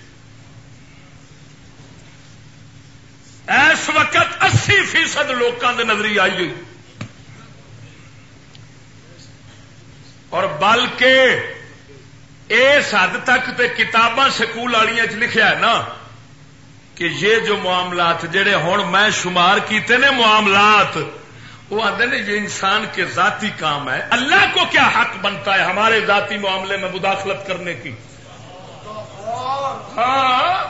اس وقت 80% لوکاں دے نظری آئی ہوئی اور بلکہ اس حد تک تے کتاباں سکول والیاں چ لکھیا ہے نا کہ یہ جو معاملات جڑے ہن میں شمار کیتے نے معاملات وہ آتے ہیں یہ انسان کے ذاتی کام ہے. اللہ کو کیا حق بنتا ہے ہمارے ذاتی معاملے میں مداخلت کرنے کی؟ ہاں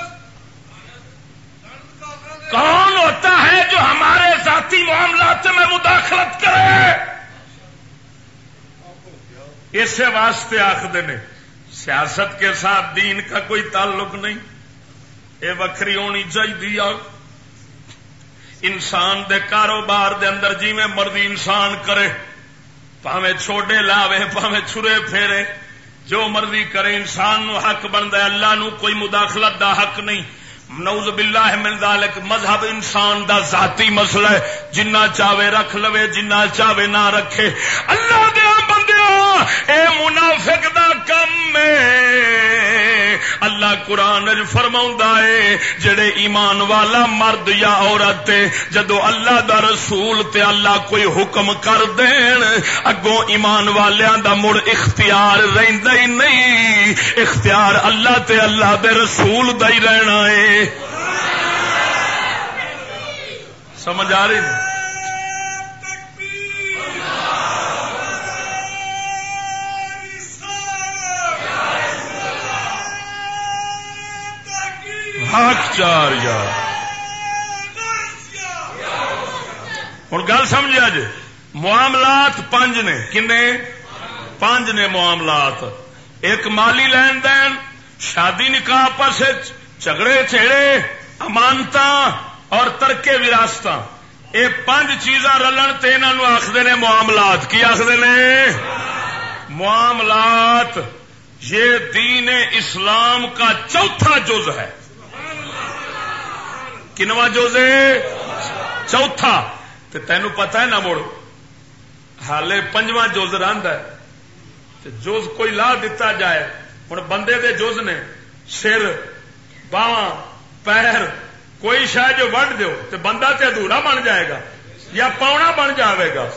کون ہوتا ہے جو ہمارے ذاتی معاملات میں مداخلت کرے؟ اس واسطے آخر نے سیاست کے ساتھ دین کا کوئی تعلق نہیں یہ وکری ہونی چاہیے. انسان دے کاروبار دے اندر جی میں مرضی انسان کرے پاویں چھوڑے لاوے پاویں چھرے پھیرے جو مرضی کرے انسان نو حق بنتا ہے. اللہ نو کوئی مداخلت دا حق نہیں. نعوذ باللہ من ذالک مذہب انسان دا ذاتی مسئلہ ہے جنہ چاہے رکھ لوے جنہ چاہے نہ رکھے. اللہ دیا بندیاں اے منافق دا کم ہے. اللہ قرآن فرماؤندا ہے جڑے ایمان والا مرد یا عورت جدو اللہ دا رسول تے اللہ کوئی حکم کر دین اگوں ایمان والیاں دا مڑ اختیار رہندا ہی نہیں. اختیار اللہ تے اللہ دے رسول دا ہی رہنا ہے. سمجھ آ رہی ہے؟ حق چار یار ہوں گل سمجھا جی معاملات 5 نے کنے 5 نے معاملات. ایک مالی لین دین شادی نکاح آپس جھگڑے چھیڑے امانتاں اور ترکے وراثتاں یہ 5 چیزاں رلن تے انہاں نوں آکھدے نے معاملات. کی آکھدے نے؟ معاملات. یہ دین اسلام کا چوتھا جز ہے. کنواں جز ہے؟ چوتھا. تے تینوں پتہ ہے نا مڑ حالے 5واں جز رہندا ہے تے جز کوئی لا دتا جائے ہن بندے دے جز نے سر باواں پیر کوئی شاید جو وڈ دیو تے بندہ تے ادھورا بن جائے گا یا پونا بن جاوے گا.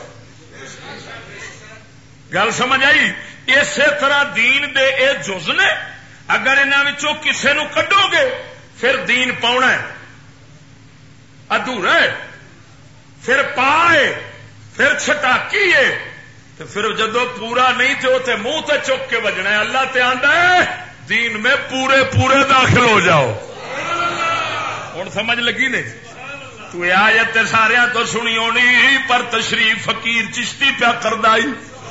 گل سمجھ آئی؟ اسی طرح دین دے اے جز نے اگر انہاں وچوں کسے نو کڈو گے پھر دین پاؤنا ہے ادھورا ہے پھر پائے پھر چھٹاکی ہے تو پھر جدو پورا نہیں تو تے منہ تے چک کے بجنا ہے. اللہ تے آندا ہے دین میں پورے پورے داخل ہو جاؤ. ہوں سمجھ لگی نہیں؟ تو آیت سارے تو سنی ہونی پر تشریف فقیر چشتی پیا کردا ہی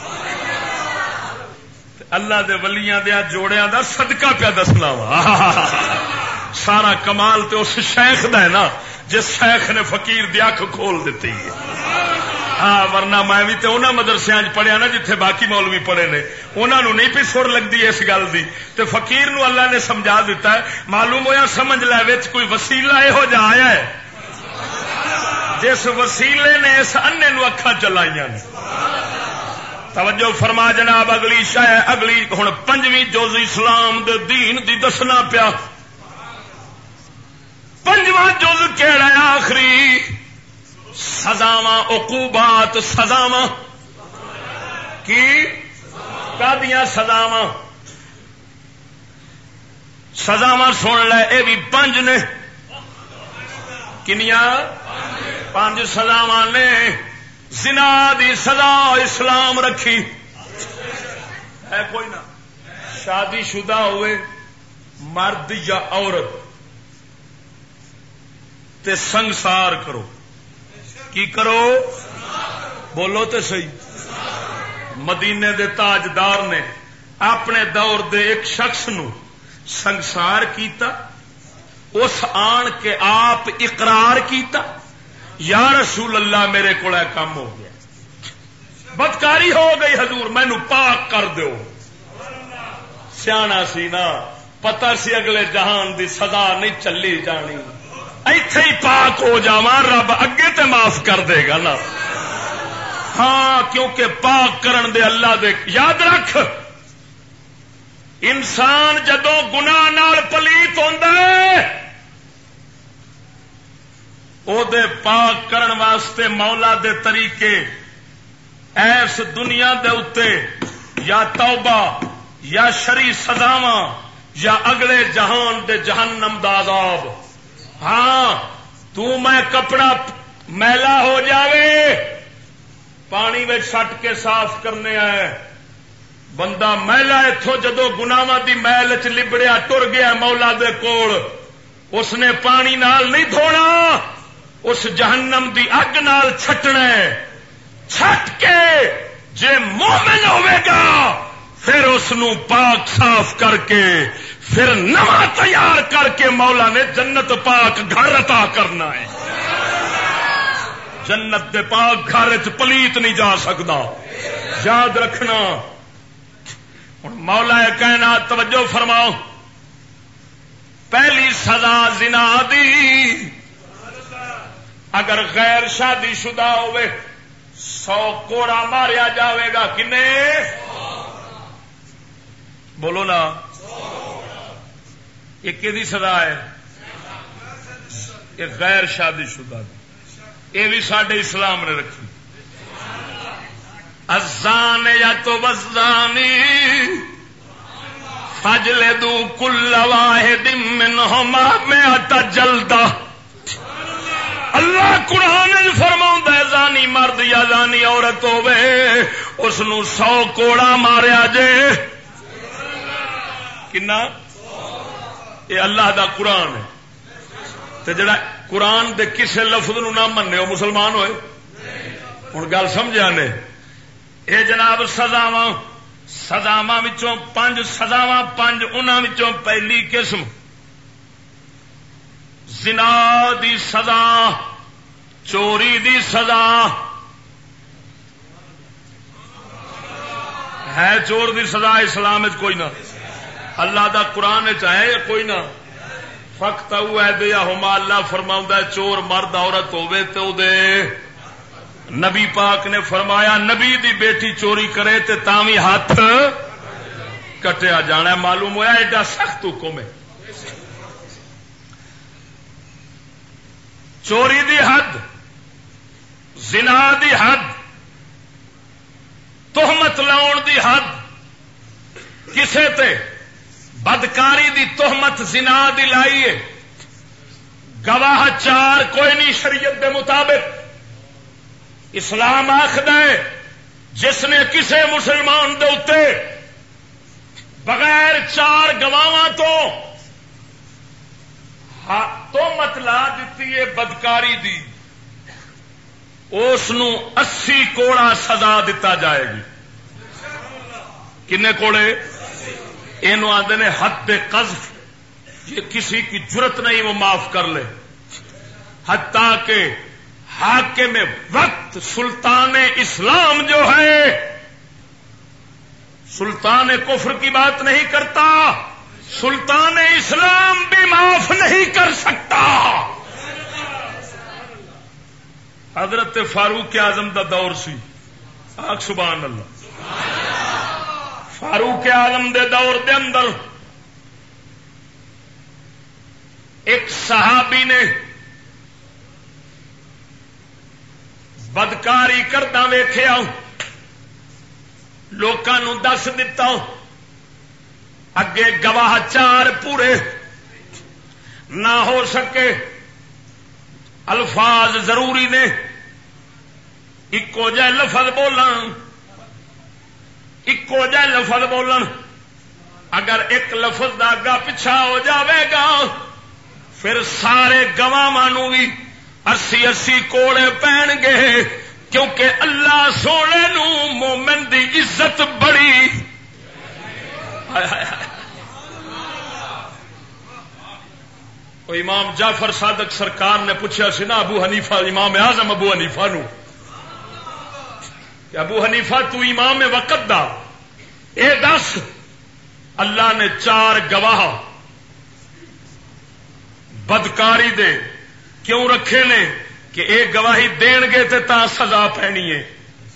اللہ دے ولیاں دے جوڑیاں دا صدقہ پیا دسنا وا. سارا کمال تے اس شیخ دا ہے نا جس شیخ نے فقیر دی اکھ کھول دیتی ہے. ہاں ورنہ میں بھی تے انہاں مدرسیاں پڑھیا نا جتھے باقی مولوی پڑھے نے انہاں نو نہیں پی سر لگدی اس گل دی تے فقیر نو اللہ نے سمجھا دیتا ہے. معلوم ہویا سمجھ لے وچ کوئی وسیلہ یہو جہا آیا ہے جس وسیلے نے اس انے نو اکھاں چلائیاں نے. توجہ فرما جناب. اگلی شاہ اگلی ہن پنجویں جز اسلام دے دین دی دسنا پیا. پنجواں جز کیڑا ہے آخری؟ سزاواں عقوبات. سزاواں کی کادیاں سزاواں؟ سزاواں سن لے اے بھی پنج نے. کنیاں؟ پانچ سزاواں نے. زنا دی سزا اسلام رکھی ہے کوئی نہ. شادی شدہ ہوئے مرد یا عورت تے سنگسار کرو. کی کرو؟ بولو تے صحیح. مدینے دے تاجدار نے اپنے دور دے ایک شخص نو سنگسار کیتا. اس آن کے آپ اقرار کیتا یا رسول اللہ میرے کو کام ہو گیا, بدکاری ہو گئی, حضور مینو پاک کر دو. سیاح سی نا, پتہ سی اگلے جہان دی سزا نہیں چلی جانی, ایتھے ہی پاک ہو جاواں, رب اگے تے معاف کر دے گا نا. ہاں کیونکہ پاک کرن دے اللہ دے. یاد رکھ انسان جدوں گناہ نال پلیت ہوندا ہے او دے پاک کرن واسطے مولا دے طریقے ایس دنیا دے اتے یا توبہ یا شرعی سزاواں یا اگلے جہان دے جہنم دا عذاب. ہاں تو میں کپڑا میلا ہو جاوے پانی میں سٹ کے صاف کرنے آئے, بندہ میلا اتوں جدو گناواں دی میل چ لبڑیا ٹر گیا مولا دے کول, اس نے پانی نال نہیں دھونا, اس جہنم دی اگ نال چھٹنا. چھٹ کے جے مومن ہوے گا پھر اس نو پاک صاف کر کے پھر نواں تیار کر کے مولا نے جنت پاک گھر عطا کرنا ہے. جنت دے پاک گھر چ پلیت نہیں جا سکتا, یاد رکھنا. ہن مولا کائنات توجہ فرماؤ. پہلی سزا زنا دی, اگر غیر شادی شدہ ہوئے 100 کوڑا ماریا جاوے گا. کنے؟ بولو نا. یہ کدی سزا ہے؟ یہ غیر شادی شدہ. یہ بھی ساڈے اسلام نے رکھی. الزانیۃ والزانی فاجلدوا کل واحد منہما 100 جلدہ. اللہ قرآن فرماؤں ہے زانی مرد یا زانی عورت ہوئے اس نو 100 کوڑا ماریا جے. کنا؟ یہ اللہ دا قرآن ہے. تے جڑا قرآن دے کسے لفظ نو نہ مننے ہو مسلمان ہوئے. ہن گل سمجھا نے. اے جناب سزاواں وچوں 5 سزاواں 5 انہاں وچوں پہلی قسم زنا دی سزا, چوری دی سزا ہے. چور دی سزا اسلام کوئی نہ, اللہ دا قرآن چاہے کوئی نہ. فقط ایدیہما اللہ فرماؤں ہے چور مرد عورت ہوے تو دے. نبی پاک نے فرمایا نبی دی بیٹی چوری کرے تے تاوی ہاتھ کٹیا جانا. معلوم ہوا ایڈا سخت حکم ہے. چوری دی حد, زنا دی حد, تہمت لاؤن دی حد, کسے تے بدکاری دی تہمت زنا دی لائیے, گواہ 4 کوئی نہیں شریعت دے مطابق. اسلام آخد ہے جس نے کسے مسلمان دے اتے بغیر 4 گواہاں تو تہمت لا دیتی ہے بدکاری دی, اس نو 80 کوڑا سزا دتا جائے گی. کنے کوڑے؟ اینو آندے نے حد قذف. یہ کسی کی جرت نہیں وہ معاف کر لے. حتیٰ کہ حاکم وقت سلطان اسلام جو ہے سلطان کفر کی بات نہیں کرتا, سلطان اسلام بھی معاف نہیں کر سکتا. حضرت فاروق اعظم دا دور سی، آخ سبحان اللہ. فاروق اعظم دے دور دے اندر ایک صحابی نے بدکاری کردا ویکھیا، لوکاں نو دس دتا، اگے گواہ چار پورے نہ ہو سکے، الفاظ ضروری نے، اکو جہ لفظ بولن، اکو جہ لفظ بولن، اگر ایک لفظ دا اگا پچھا ہو جاوے گا پھر سارے گواہاں نو بھی 80 کوڑے پین گے، کیونکہ اللہ سونے نو مومن دی عزت بڑی. امام جعفر صادق سرکار نے پوچھا سی نا ابو حنیفہ، امام اعظم ابو حنیفہ نو کہ ابو حنیفہ تو امام وقت دا اے دس اللہ نے چار گواہ بدکاری دے کیوں رکھے نے کہ اے گواہی دین گے تے تا سزا پینی ہے.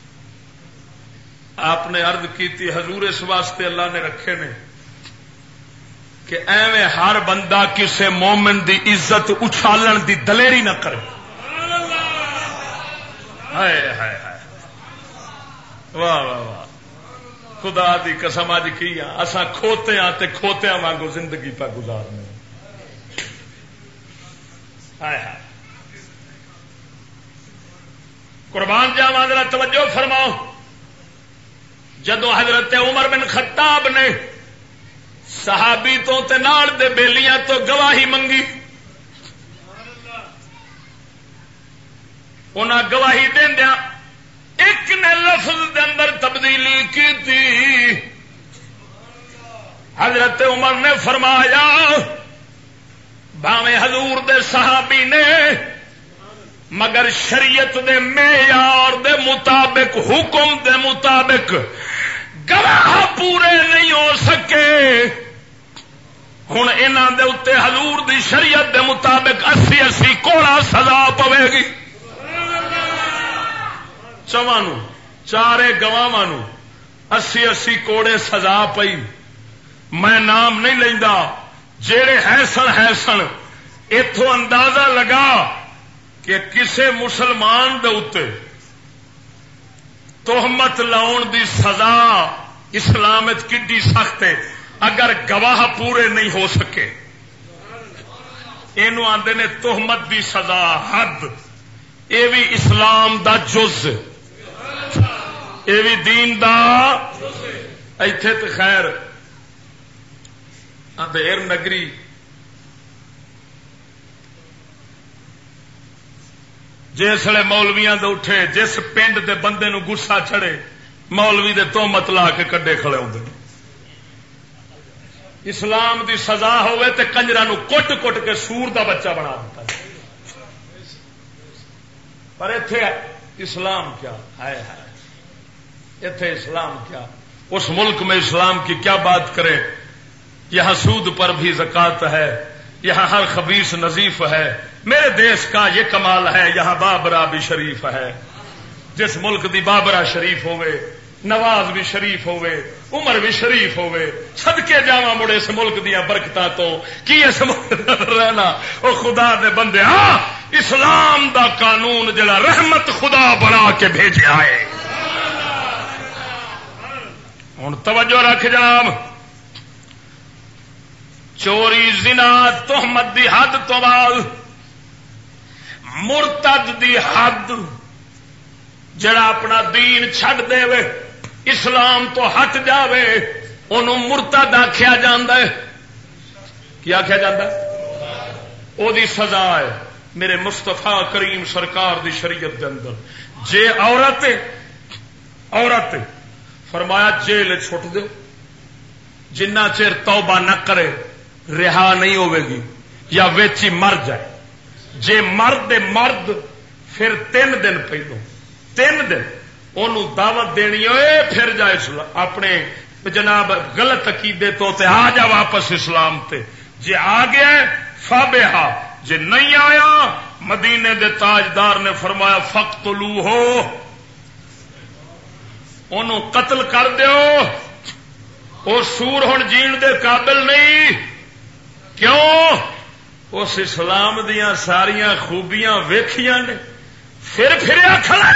آپ نے عرض کی تھی حضور اس واسطے اللہ نے رکھے نے کہ ایویں ہر بندہ کسے مومن دی عزت اچھالن دی دلیری نہ کرے. ہائے ہائے ہائے، واہ واہ واہ، خدا دی قسم اج کی اساں کھوتے ہاں تے کھوتیاں وانگو زندگی پہ گزارنے. ہائے ہائے، قربان جاواں ذرا توجہ فرماؤ. جدو حضرت عمر بن خطاب نے صحابی تو تے نال دے بیلیاں تو گواہی منگی، انہاں گواہی دیندیاں ایک نے لفظ دے اندر تبدیلی کی تھی. حضرت عمر نے فرمایا بھاویں حضور دے صحابی نے مگر شریعت دے معیار دے مطابق، حکم دے مطابق گواہ پورے نہیں ہو سکے. ہن انہاں دے اوتے حضور دی شریعت دے مطابق 80 کوڑا سزا پوے گی. چواں نو چارے گواہاں نو 80 کوڑے سزا پئی. میں نام نہیں لیندا، جیڑے ہے ایتھوں اندازہ لگا کہ کسے مسلمان دے اوتے تہمت لاؤن دی سزا اسلام وچ کڈی سخت ہے اگر گواہ پورے نہیں ہو سکے. اینو آندے نے تہمت دی سزا، حد. اے بھی اسلام دا جز، اے بھی دین دا. ایتھے تے خیر اندھیر نگری جسے مولویاں دے اٹھے، جس پنڈ دے بندے نو گسا چڑھے مولوی دے تہمت لا کے کڈے کھڑے ہوندے. اسلام دی سزا ہوئے تے کنجراں نو کٹ کٹ کے سور دا بچہ بنا دیتا. پر ایتھے اسلام کیا ہے، ایتھے اسلام کیا. اس ملک میں اسلام کی کیا بات کرے. یہاں سود پر بھی زکات ہے، یہاں ہر خبیث نظیف ہے. میرے دیش کا یہ کمال ہے، یہاں بابرا بھی شریف ہے. جس ملک دی بابرا شریف ہوئے، نواز بھی شریف ہوئے، عمر بھی شریف ہوئے، صدقے جاواں مڑے اس ملک دیا برکتاں تو کی اس ملک رہنا. او خدا دے بندے، ہاں اسلام دا قانون جڑا رحمت خدا بنا کے بھیجا ہے. ہن توجہ رکھ جناب، چوری زنا تہمت دی حد تو بعد مرتد دی حد، جڑا اپنا دین چھڈ دے وے، اسلام تو ہٹ جاوے، انہوں مرتد آکھیا جاندا ہے. کیا آکھیا جاندا ہے؟ او دی سزا ہے میرے مصطفیٰ کریم سرکار دی شریعت دے اندر. جے عورت فرمایا جیل چھٹ دو، جنہ چیر توبہ نہ کرے رہا نہیں ہوے گی، یا ویچی مر جائے. جے مرد پھر 3 دن پہلو 3 دن انہوں دعوت دینی ہوئے پھر جائے اپنے جناب غلط عقیدے تو تے آ جا واپس اسلام تے. جے آ گیا فابہا، جے نہیں آیا مدینے دے تاجدار نے فرمایا فقتلوہ، انہوں قتل کر دیو، وہ سور ہن جین دے قابل نہیں. کیوں؟ اس اسلام دیاں ساریاں خوبیاں ویکھیاں نے، پھر پھریا کھڑا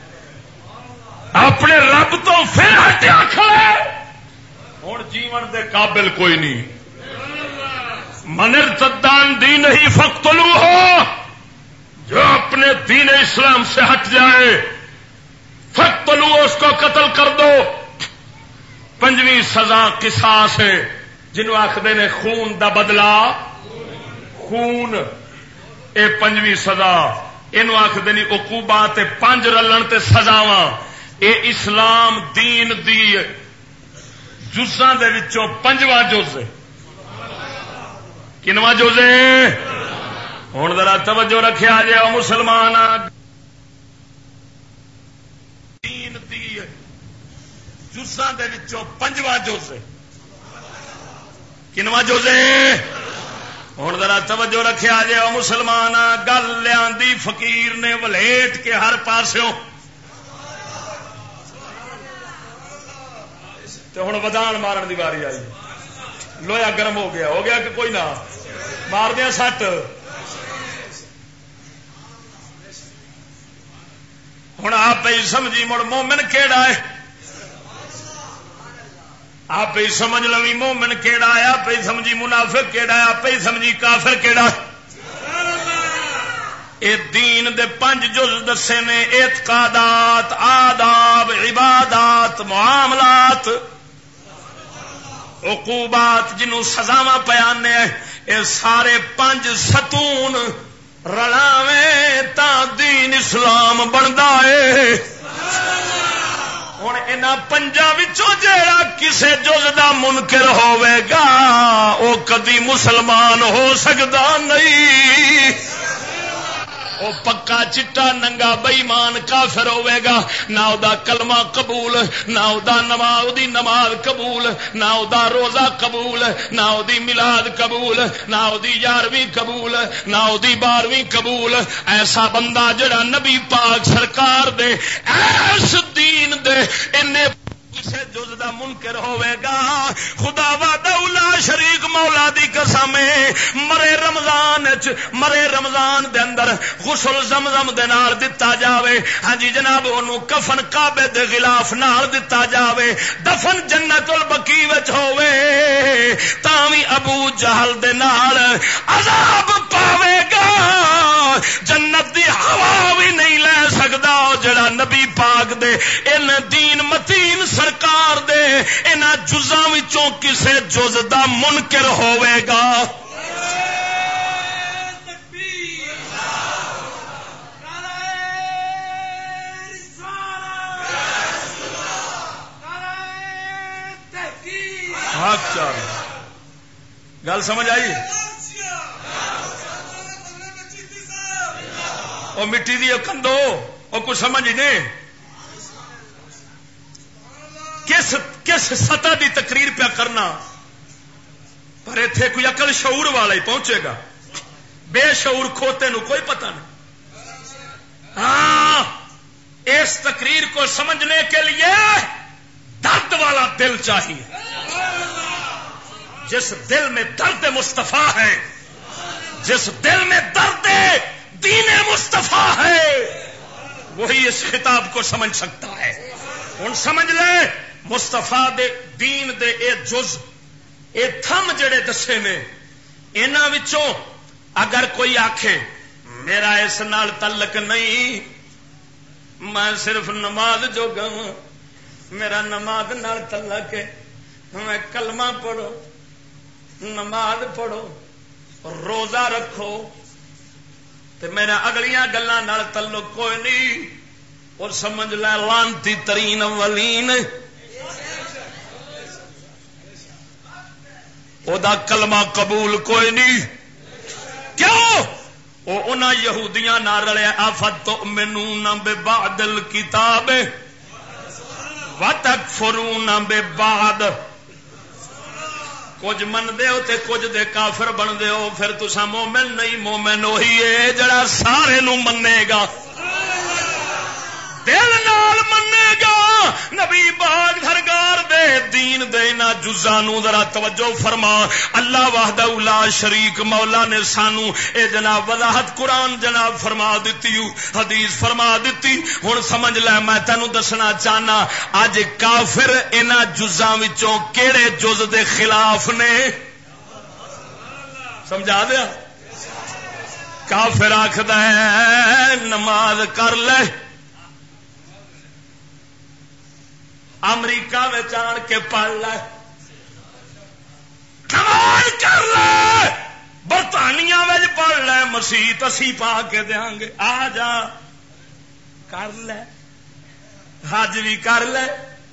اپنے رب تو، پھر ہٹیا کھڑا ہن جیون دے قابل کوئی نہیں. من ارتد عن دینہ فاقتلوہ، جو اپنے دین اسلام سے ہٹ جائے فاقتلوہ، اس کو قتل کر دو. پنجویں سزا قصاص ہے، جنہوں آخدے نے خون دا بدلہ خون، اے پنجویں سزا. اینو آخدے نے عقوبات پنج رلن تے سزاواں. اے اسلام دین دی جزاں دے وچوں پنجواں جز ہے. کنواں جز ہے؟ ہن ذرا توجہ رکھیا جے او مسلمان، دین دی جزاں دے وچوں پنجواں جز ہے. کنواں جز ہے؟ ہن ذرا توجہ رکھیا جے او مسلمان، گل لیاندی فقیر نے ولیٹ کے ہر پاسوں تے ہن ودان مارن دی واری آئی. لویا گرم ہو گیا کہ کوئی نہ مار دیا سٹ. ہوں آپ ہی سمجھی مڑ مومن کیڑا ہے، آپ ہی سمجھ لو مومن کیڑا ہے، آپ ہی سمجھی منافق کیڑا ہے، آپ ہی سمجھی کافر کیڑا ہے. اے دین دے پنج جز دسے نے، اعتقادات، آداب، عبادات، معاملات، عقوبات، جنوں سزاواں پیانے، اے سارے پنج ستون رلاویں تا دین اسلام بندا ہے. ہن انہاں پنجاں وچوں جیڑا کسے جز دا منکر ہوے گا او کدی مسلمان ہو سکدا نہیں. وہ پکا چٹا ننگا بےمان کافر ہوے گا، نہ او دا کلمہ قبول، نہ او دا نماز قبول، نہ او دا روزہ قبول، نہ او دی میلاد قبول، نہ او دی 11ویں قبول، نہ او دی 12ویں قبول. ایسا بندہ جڑا نبی پاک سرکار دے ایس دین دے انے کسے جز دا منکر ہوے گا، خدا وحدہ لا شریک مولا دی قسم مرے رمضان دے اندر غسل زمزم دے نال دتا جاوے. ہاں جی جناب، اونوں کفن کعبے دے غلاف نال دتا جاوے، دفن جنت البقیع وچ ہووے، تاں وی ابو جہل دے نال عذاب پاوے گا. جنت دی ہوا بھی نہیں لے سکدا جڑا نبی پاک دے ان دین متین سرکار دے انہاں جزاں وچوں کسے جز دا منکر ہوے گا. گل سمجھ آئی؟ وہ مٹی دی کندو وہ کچھ سمجھ نہیں. کس سطح دی تقریر پیا کرنا، پر ایتھے کوئی عقل شعور والا ہی پہنچے گا، بے شعور کھوتے نو کوئی پتہ نہیں. ہاں، اس تقریر کو سمجھنے کے لیے درد والا دل چاہیے. جس دل میں درد مصطفیٰ ہے، جس دل میں درد دین مصطفیٰ ہے، وہی اس خطاب کو سمجھ سکتا ہے. ہن سمجھ لے مصطفیٰ دے دین دے اے جز اے تھم جڑے دسے نے، انہاں وچوں اگر کوئی آکھے میرا اس نال تعلق نہیں، میں صرف نماز جوگا، میرا نماز نال تعلق ہے، میں کلمہ پڑھو، نماز پڑھو، روزہ رکھو، تے میرا اگلیاں گلاں نال تعلق کوئی نہیں، اور سمجھ لے لانتی ترین اولین او دا کلمہ قبول کوئی نہیں. کیوں؟ وہ انہاں یہودیاں نال رلیا، افتؤمنون ببعض الکتاب وتکفرون ببعض. کچھ منتے ہو تے کچھ دے کافر بنتے ہو، پھر تسا مومن نہیں. مومن وہی ہے جڑا سارے نو منے گا، دل نال منے گا. نبی پاک سرکار دے دین دے انہاں جزاں نو ذرا توجہ فرما. اللہ وحدہ لا شریک مولا نے سانو اے جناب وضاحت قرآن جناب فرما دیتی، حدیث فرما دیتی. ہن سمجھ لے میں تینوں دسنا چاہنا اج کافر انہاں جزاں وچوں کیڑے جز دے خلاف نے، سمجھا دیا. کافر آکھدا ہے نماز کر لے، امریکہ میں آن کے پڑھ لے، نماز کر لے، برطانیہ میں پڑھ لے، مسیت اسی پا کے دیا گے، آ جا کر لے، حج بھی کر لے،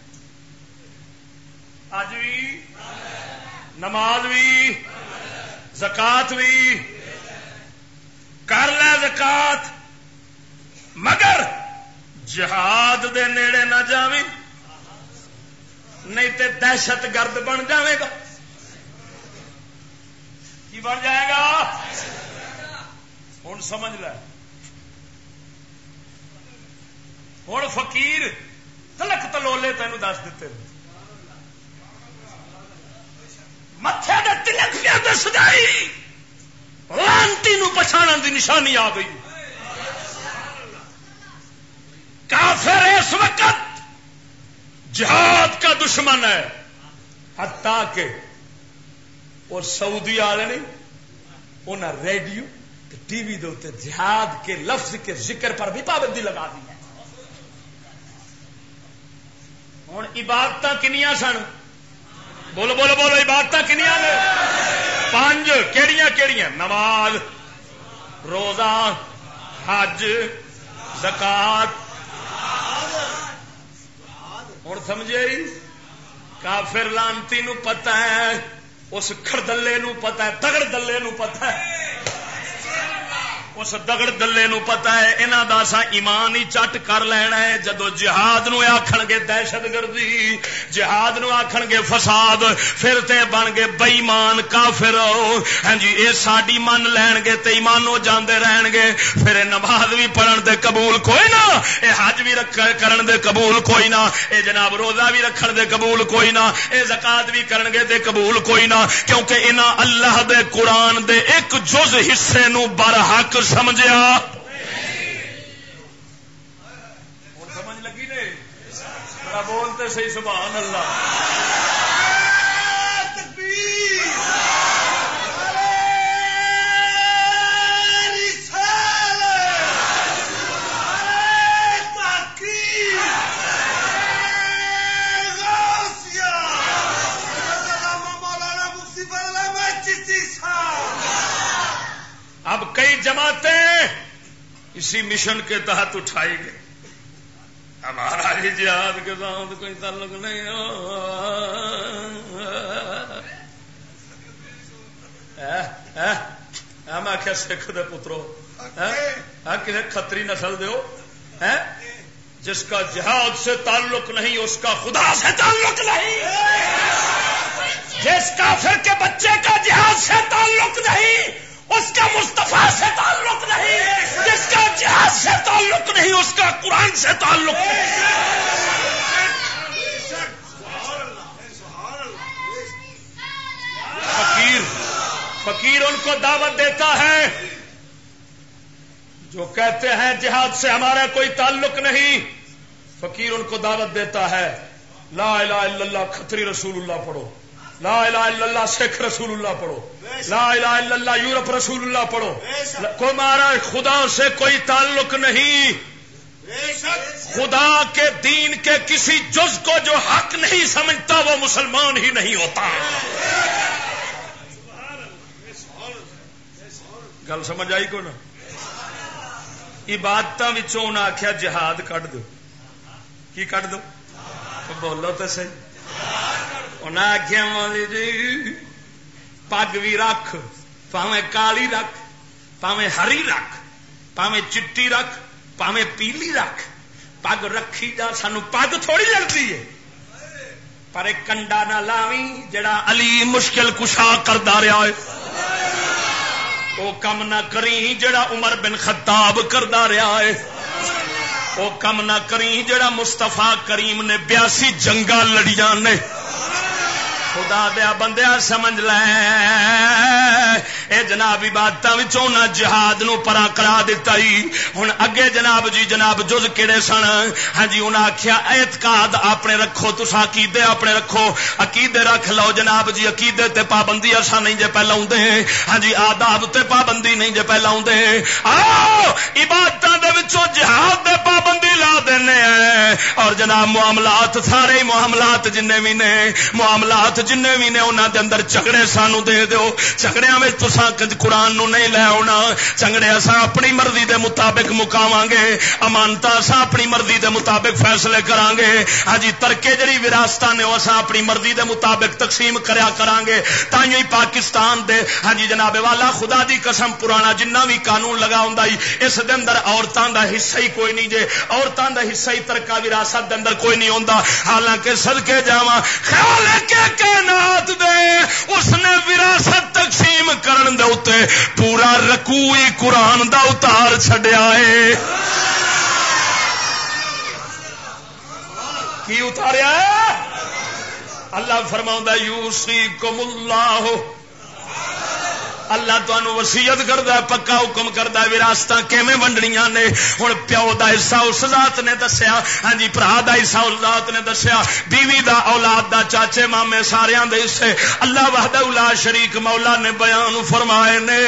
حج بھی، نماز بھی، زکات بھی کر لے، زکات، مگر جہاد دے نیڑے نہ جاویں، نہیں تے دہشت گرد بن جائے گا. کی بن جائے گا؟ ہوں سمجھ لے. ہوں فقیر تلک تلولے تینوں دس دیتے، متھے دے تلک دے سجائی لانتی نو پچھاڑن دی نشانی آ گئی. کافر اس وقت جہاد کا دشمن ہے، حتیٰ کہ اور سعودی والے نے انہیں ریڈیو ٹی وی دے جہاد کے لفظ کے ذکر پر بھی پابندی لگا دی ہے. ہوں عبادت کنیاں سن؟ بولو بولو بولو، عبادت کنیاں نے؟ 5. کیڑیاں کیڑیاں؟ نماز، روزہ، حج، زکات. ہوں سمجھے؟ کافر لانتی نو پتہ ہے، اس کھڑدلے نو پتہ ہے، تگڑ دلے نو پتہ ہے، اس دگڑ دلے نو پتہ ہے انہاں دا اساں ایمان ہی چٹ کر لینا ہے. جدو جہاد نو آکھن گے دہشت گردی، جہاد نو آکھن گے فساد، پھر تے بن گے بے ایمان کافر. ہاں جی، اے ساڈی من لین گے تے ایمان ہو جاندے رہن گے. پھر نماز بھی پڑھن دے قبول کوئی نہ، اے حج بھی کرن دے قبول کوئی نہ، اے جناب روزہ بھی رکھن دے قبول کوئی نہ، اے زکات بھی کرن گے تے قبول کوئی نہ، کیونکہ انہاں اللہ دے قرآن دے ایک جز حصے نو برحق سمجھیا. اور سمجھ لگی نے؟ ذرا بولتے صحیح سبحان اللہ. اب کئی جماعتیں اسی مشن کے تحت اٹھائی گئی. ہمارا ہی جہاد کے ساتھ کوئی تعلق نہیں. میں آخیا سکھ دے پترو، کسی کھتری نسل دو، جس کا جہاد سے تعلق نہیں اس کا خدا سے تعلق نہیں، جس کافر کے بچے کا جہاد سے تعلق نہیں اس کا مصطفیٰ سے تعلق نہیں، جس کا جہاد سے تعلق نہیں اس کا قرآن سے تعلق نہیں. فقیر ان کو دعوت دیتا ہے جو کہتے ہیں جہاد سے ہمارا کوئی تعلق نہیں. فقیر ان کو دعوت دیتا ہے لا الہ الا اللہ کھتری رسول اللہ پڑھو، لا الہ الا اللہ سکھ رسول اللہ پڑھو، لا الہ الا اللہ یورپ رسول اللہ پڑھو. کو ہمارا خدا سے کوئی تعلق نہیں. خدا کے دین کے کسی جز کو جو حق نہیں سمجھتا وہ مسلمان ہی نہیں ہوتا. گل سمجھ آئی کو نا؟ عبادتاں وچوں انہاں آکھیا جہاد کڈ دو. کی کڈ دو؟ بولو تو صحیح. انہاں آکھیا مولوی جی پگ بھی رکھ، پاویں کالی رکھ، پاویں ہری رکھ، پاویں چٹی رکھ، پاویں پیلی رکھ، پگ رکھی جا. سانو پگ تھوڑی لگتی ہے، پر ایک کنڈا نہ لاوی جڑا علی مشکل کشا کردا رہا ہے، وہ کم نہ کری جڑا عمر بن خطاب کردا رہا ہے، وہ کم نہ کری جڑا مصطفیٰ کریم نے 82 جنگاں لڑیاں نے۔ خدا دیا بندیا سمجھ لے اے جناب عبادتاں وچوں نہ جہاد نو پرا کرا دتا ہی۔ ہن اگے جناب جی جناب جز کیڑے سن؟ ہاں جی انہاں آکھیا اعتقاد اپنے رکھو، تساں عقیدے اپنے رکھو، عقیدے رکھ لو جناب جی، عقیدے تے پابندی اساں نہیں جے پہ لاوندے، ہاں جی آداب تے پابندی نہیں جے پہ لاوندے، آؤ عبادتاں دے وچوں جہاد تے پابندی لا دینے ہیں، اور جناب معاملات سارے معاملات جننے بھی نے معاملات جننے بھی نے انہاں دے اندر جھگڑے سانو دے دیو، جھگڑیاں وچ تساں قرآن نو نہیں لے آنا، جھگڑے اساں اپنی مرضی دے مطابق مکاواں گے، امانتاں اساں اپنی مرضی دے مطابق فیصلے کران گے، ہاں جی ترکے جڑی وراثتاں نے اساں اپنی مرضی دے مطابق تقسیم کریا کران گے۔ تائیں پاکستان دے ہاں جی جناب والا خدا دی قسم پرانا جنہ بھی قانون لگا ہوندا ہی اس دے اندر عورتاں دا حصہ ہی کوئی نہیں جے، عورتاں دا حصہ ہی ترکہ وراثت دے اندر کوئی نہیں ہوندا، حالانکہ صدقے جاواں خالق کائنات دے اس نے وراثت تقسیم کرن دے اوتے پورا رکوع قرآن دا اتار چھڈیا ہے۔ کی اتاریا ہے؟ اللہ فرماؤندا یوصیکم اللہ، اللہ تانوں وصیت کردا ہے، پکا حکم کردا ہے وراثتاں کیویں ونڈنیاں نے۔ ہن پیو دا حصہ اس ذات نے دسیا، ہاں جی بھرا دا حصہ اس ذات نے دسیا، بیوی دا اولاد دا چاچے مامے ساریاں دے حصے اللہ وحدہ لا شریک مولا نے بیان فرمائے نے۔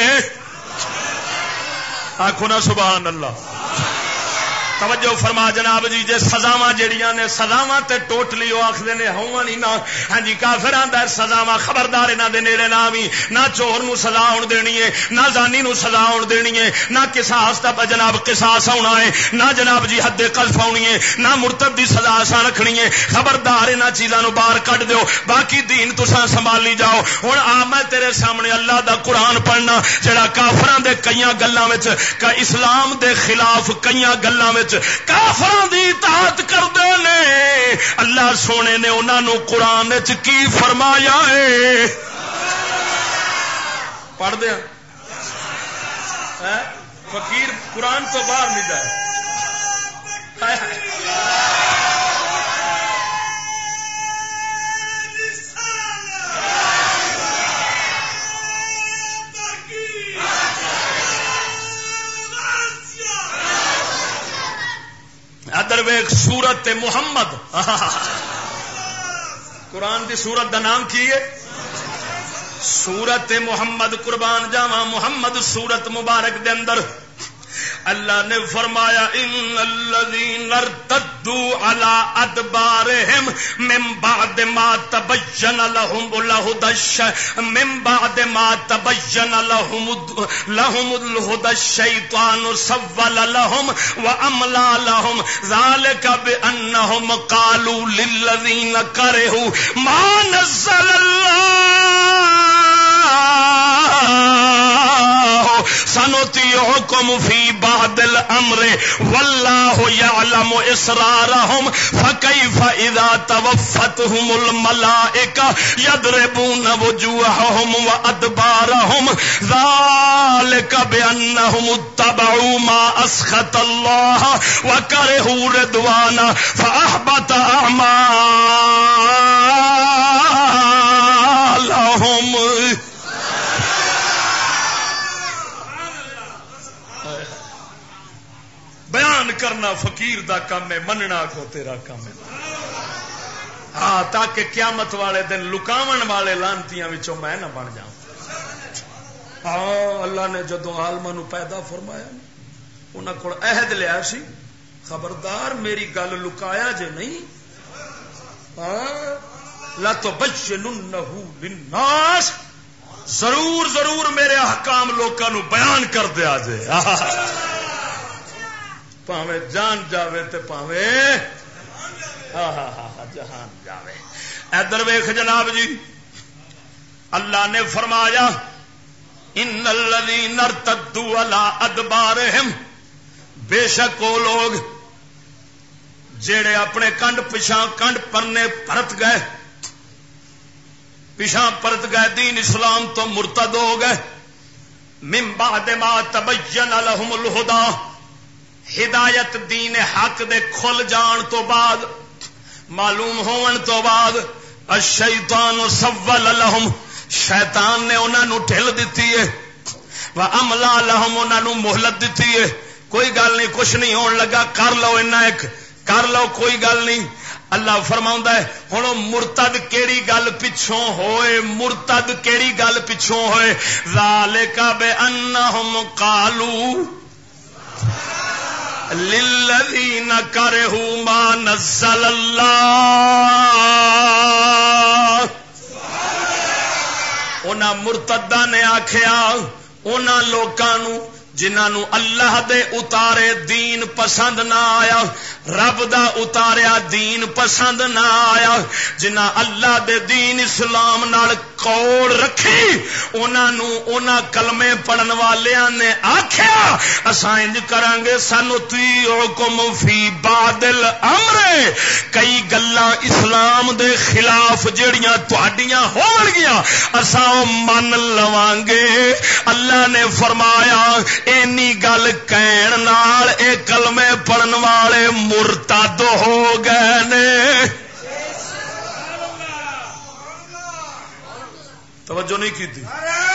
آکھو نا سبحان اللہ۔ توجہ فرما جناب جی، جے سزاواں جڑیاں نے سزاواں تے ٹوٹلی وہ آکھدے نے ہون ہی نہ، ہاں جی کافراں دا سزاواں خبردار انہاں دے نیڑے نہ آویں، نہ چور نو سزا ہون دینی ہے، نہ زانی نو سزا ہون دینی ہے، نہ قصاص دا جناب قصاص ہونا ہے، نہ جناب جی حد قذف ہونی ہے، نہ مرتد دی سزا اساں رکھنی ہے، خبردار انہاں چیزاں نو باہر کڈ دیو، باقی دین تساں سنبھالی جاؤ۔ ہن آ میں تیرے سامنے اللہ دا قرآن پڑھنا جڑا کافراں دے کئیاں گلاں وچ اسلام دے خلاف کئیاں گلاں وچ کافراں دی اطاعت کردے نے، اللہ سونے نے انہاں نو قرآن وچ کی فرمایا ہے؟ پڑھ دیا فقیر قرآن تو باہر نہیں جائے۔ ادر ویخ سورت محمد، قرآن دی سورت دا نام کی ہے؟ سورت محمد۔ قربان جاواں محمد سورت مبارک دے اندر اللہ نے فرمایا ان الذین ارتدوا علی ادبارہم من بعد ما تبین لهم الہدى من بعد ما تبین لهم الہدى الشیطان سول لهم واملا لهم ذلك بانهم قالوا للذین کرهوا ما نزل اللہ سنطيعكم في بعض الامر والله يعلم اسرارهم فكيف اذا توفتهم الملائكه يضربون وجوههم وادبارهم ذلك بانهم اتبعوا ما اسخط الله وكرهوا رضوانه فاحبط اعمالهم۔ بیان کرنا فقیر دا کام ہے، مننا کو تیرا کام ہے، ہاں تاکہ قیامت والے دن لکاون والے لانتیاں وچوں میں نہ بن جاؤں۔ ہاں اللہ نے جدوں عالماں نو پیدا فرمایا انہاں کول عہد لیا سی خبردار میری گل لکایا جے نہیں، ہاں لا تبیننہ للناس، ضرور ضرور میرے احکام لوکاں نو بیان کر دیا جے، پاویں جان جاوے تے پاویں جہان جاوے۔ ادھر ویکھ جناب جی اللہ نے فرمایا ان الذین ارتدوا علی ادبارہم، بے شک وہ لوگ جڑے اپنے کنڈ پچھاں کنڈ پرنے پرت گئے، پیچھا پرت گئے، دین اسلام تو مرتد ہو گئے. من بعد ما تبین لهم الہدی، ہدایت دین حق دے کھل جان تو بعد، معلوم ہون تو بعد، الشیطان سول لهم، شیطان نے انہاں نو ٹھل دتی ہے، واملا لهم انہاں نو مہلت دتی ہے، کوئی گل نہیں، کچھ نہیں ہون لگا، کر لو اینا ایک کر لو، کوئی گل نہیں. اللہ فرماؤں ہے ہن مرتد کیڑی گل پچھوں ہوئے، مرتد کیڑی گل پچھوں ہوئے، ذالک بانہم قالوا للذین کرہوا ما نزل اللہ. انہاں مرتداں نے آکھیا انہاں لوکاں نو جنہاں اللہ دے اتارے دین پسند نہ آیا، رب دا اتاریا دین پسند نہ آیا، جنہ اللہ دے دین اسلام نال کوڑ رکھی، انہاں کلمے پڑھن والیاں نے آکھیا اساں انج کران گے سنطیعکم فی بعض الامر، کئی گلاں اسلام دے خلاف جڑیاں تہاڈیاں ہون گیاں اساں من لواں گے. اللہ نے فرمایا اینی گل کہن نال اے کلمے پڑھن والے مرتد ہو گئے نے. توجہ نہیں کی تھی.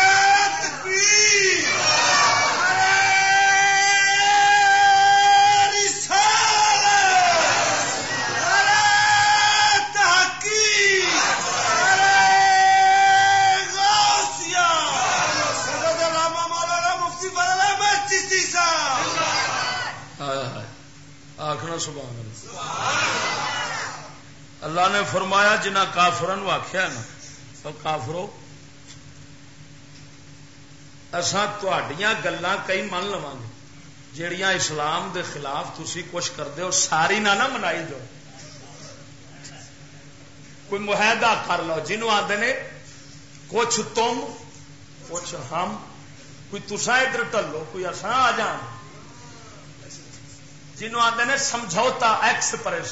آخنا سبحان اللہ. اللہ نے فرمایا جنہ کافروں آخیا نا تو کافرو اساں تہاڈیاں گلاں کئی من لواں گے جہڑیاں اسلام دے خلاف تسی کچھ کردے ہو، ساری نہ منائی دو، کوئی معاہدہ کر لو جنہوں آتے نے کچھ تم کچھ ہم، کوئی تساں ادھر ٹلو کوئی اساں آ جان، جنہوں آتے نے سمجھوتا ایکسپریس،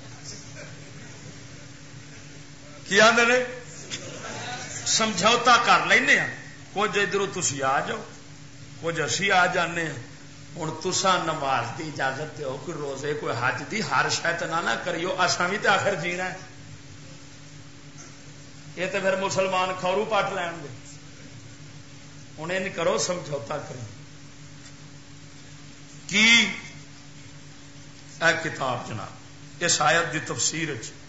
کی آتے نے سمجھوتا کر لینے، کچھ ادھر تھی آ جاؤ کچھ اسی آ جانے ہیں. ہوں تساں نماز کی اجازت دو، کوئی روزے کوئی حج دی ہر شاید نہ کریو، اساں بھی تو آخر جینا ہے. یہ تو پھر مسلمان کھورو پٹ لین گے. ہوں یہ نہیں کرو سمجھوتا کرو. کی اے کتاب جناب اس آیت دی تفسیر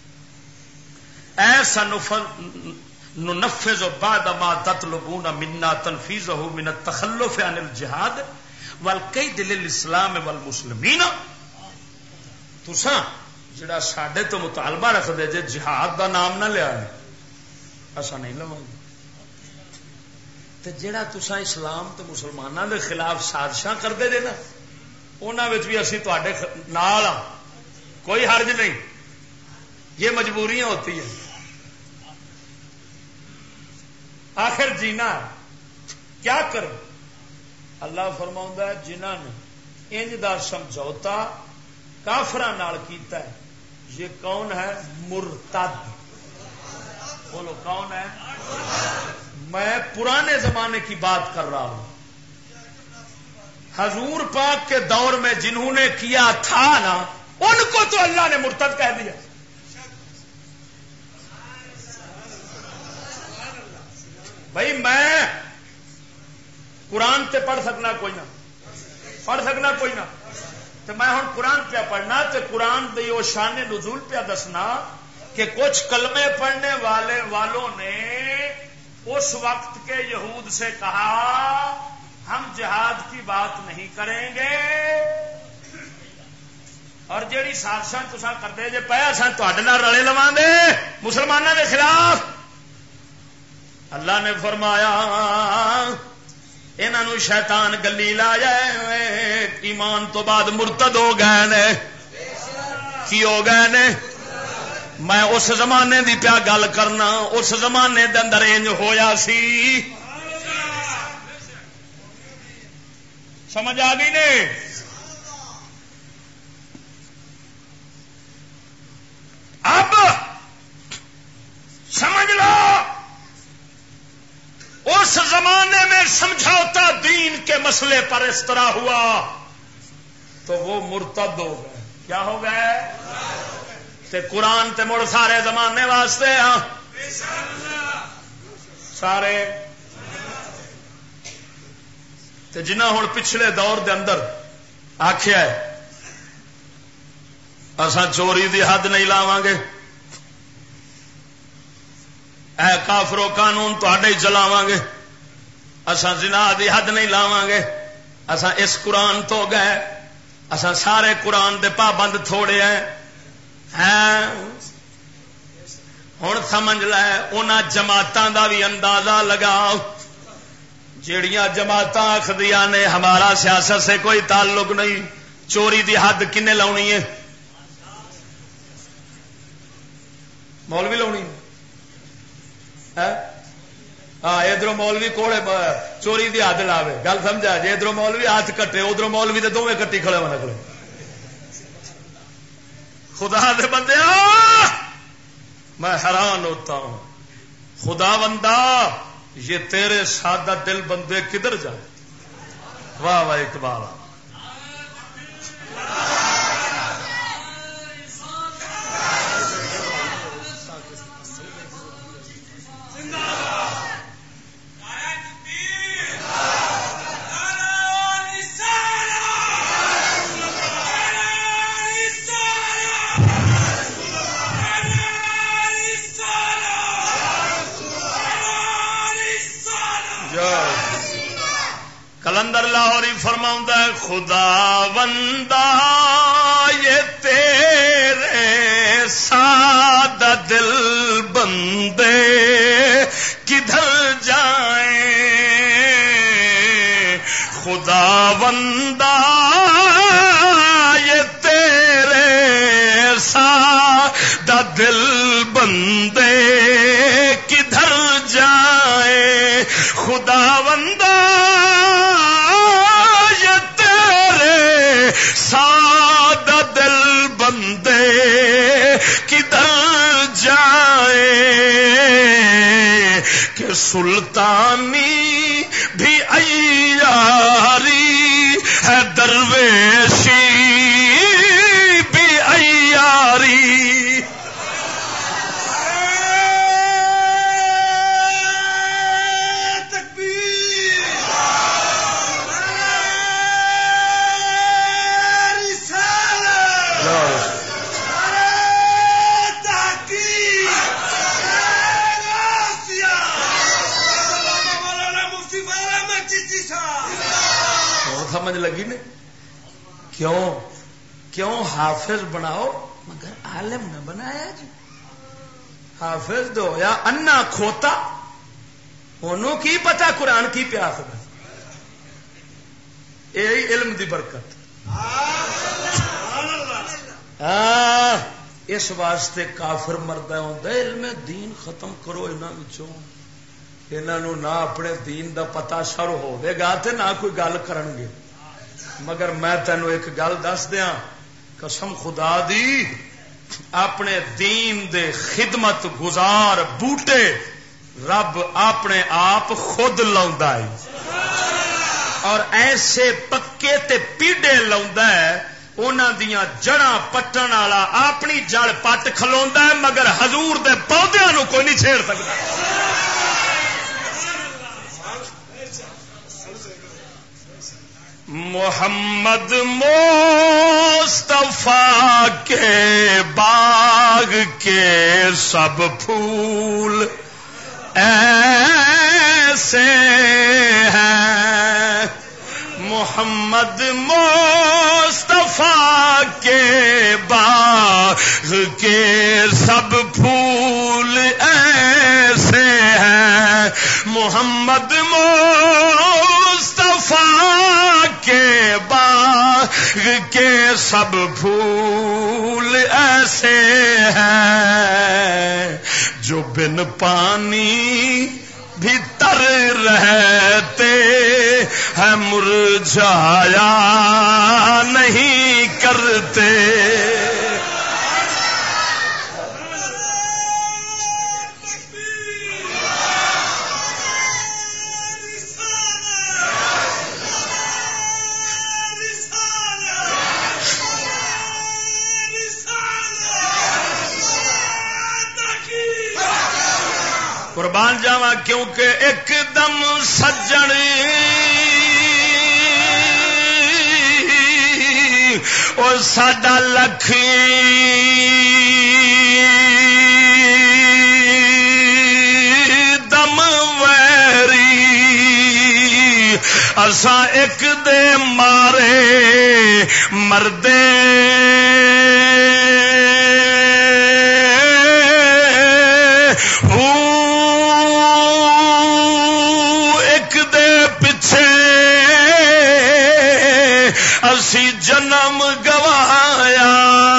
ایسا ننفذ بعد ما تطلبون منا تنفيذه من التخلف عن الجهاد والقید للاسلام والمسلمین. تساں جڑا ساڈے تو مطالبہ رکھ دے جے جہاد دا نام نہ لیا اساں نہیں لواں گے، تے جڑا تساں اسلام تے مسلماناں دے خلاف سازشاں کردے جے نا انہاں وچ بھی اسی تواڈے نال ہاں، کوئی حرج نہیں، یہ مجبوریاں ہوتی ہیں، آخر جینا کیا کرو. اللہ فرماؤں ہے جنہاں نے انج دا سمجھوتا کافراں نال کیتا ہے یہ کون ہے؟ مرتد. بولو کون ہے؟ میں پرانے زمانے کی بات کر رہا ہوں. حضور پاک کے دور میں جنہوں نے کیا تھا نا ان کو تو اللہ نے مرتد کہہ دیا. بھائی میں قرآن تے پڑھ سکنا کوئی نہ، پڑھ سکنا کوئی نہ، تو میں ہوں قرآن پہ پڑھنا تو قرآن دی وہ شان نزول پہ دسنا کہ کچھ کلمے پڑھنے والوں نے اس وقت کے یہود سے کہا ہم جہاد کی بات نہیں کریں گے، اور جیڑی سازشاں تساں کردے جے پے اساں تہاڈے نال رلے لواں گے مسلماناں دے خلاف. اللہ نے فرمایا انہاں نو شیطان گلی لا جائے ایمان تو بعد مرتد ہو گئے نے. کی ہو گئے نے؟ میں اس زمانے دی پیا گل کرنا، اس زمانے دے اندر انج ہویا سی. سمجھ آ گئی نے؟ اب سمجھ لو سمجھوتا دین کے مسئلے پر اس طرح ہوا تو وہ مرتد ہو گئے. کیا ہو گئے؟ تے قرآن تے مڑ سارے زمانے واسطے ہاں سارے تے جنہ ہوں پچھلے دور دے اندر آخیا ہے اساں چوری دی حد نہیں لاواں گے، اے کافرو قانون تہاڈے ہی چلاواں گے، اساں زنا دی حد نہیں لاواں گے، اساں اس قرآن تو گئے، اساں سارے قرآن دے پابند تھوڑے ہیں. ہن سمجھ لے انہاں جماعتاں دا بھی اندازہ لگاؤ جیڑیاں جماعتاں آخدیاں نے ہمارا سیاست سے کوئی تعلق نہیں، چوری دی حد کنے لاؤنی ہے؟ مولوی لاؤنی ہاں ادھر مولوی کوڑے چوری دی حد لاوے. گل سمجھا جی؟ ادھر مولوی ہاتھ کٹے ادھر مولوی دے دونوں کٹی کھڑے ہونا کھڑے. خدا دے بندے میں حیران ہوتا ہوں، خدا بندہ یہ تیرے سادہ دل بندے کدھر جائے؟ واہ واہ اقبال. کلندر لاہوری فرماؤں ہے خدا بندہ یہ تیرے سادہ دل بندے کدھر جائیں، خدا بندہ یہ تیرے سادہ دل بندے کدھر جائیں، خدا بندہ سادہ دل بندے کدھر جائے کہ سلطانی بھی عیاری ہے، درویشی بھی عیاری. سمجھ لگی نے کیوں حافظ بناؤ مگر عالم نہ بنایا جی. حافظ دو یا انا کھوتا انہوں کی پتا قرآن کی پیاس ہے، یہی علم دی برکت. اس واسطے کافر مردہ ہوتا ہے علم دین ختم کرو انہوں نہ اپنے دین دا پتا شر ہوے گا تے نہ کوئی گل کرن گے. مگر میں تینوں ایک گل دس دیا قسم خدا دی اپنے دین دے خدمت گزار بوٹے رب اپنے آپ خود لاؤندا ہے اور ایسے پکے تے پیڈے لاؤندا ہے انہاں دیاں جڑاں پٹن والا اپنی جڑ پٹ کھلوندا ہے مگر حضور دے پودیاں نو کوئی نہیں چھیڑ سکدا. محمد مصطفیٰ کے باغ کے سب پھول ایسے ہیں، محمد مصطفیٰ کے باغ کے سب پھول ایسے ہیں، محمد مصطفیٰ کے باغ کے سب پھول ایسے ہیں جو بن پانی بھی تر رہتے ہیں مرجھایا نہیں کرتے. قربان جاواں کیونکہ ایک دم سجن اور ساڈا لکھی دم ویری اساں ایک دے مارے مردے اسی جنم گوایا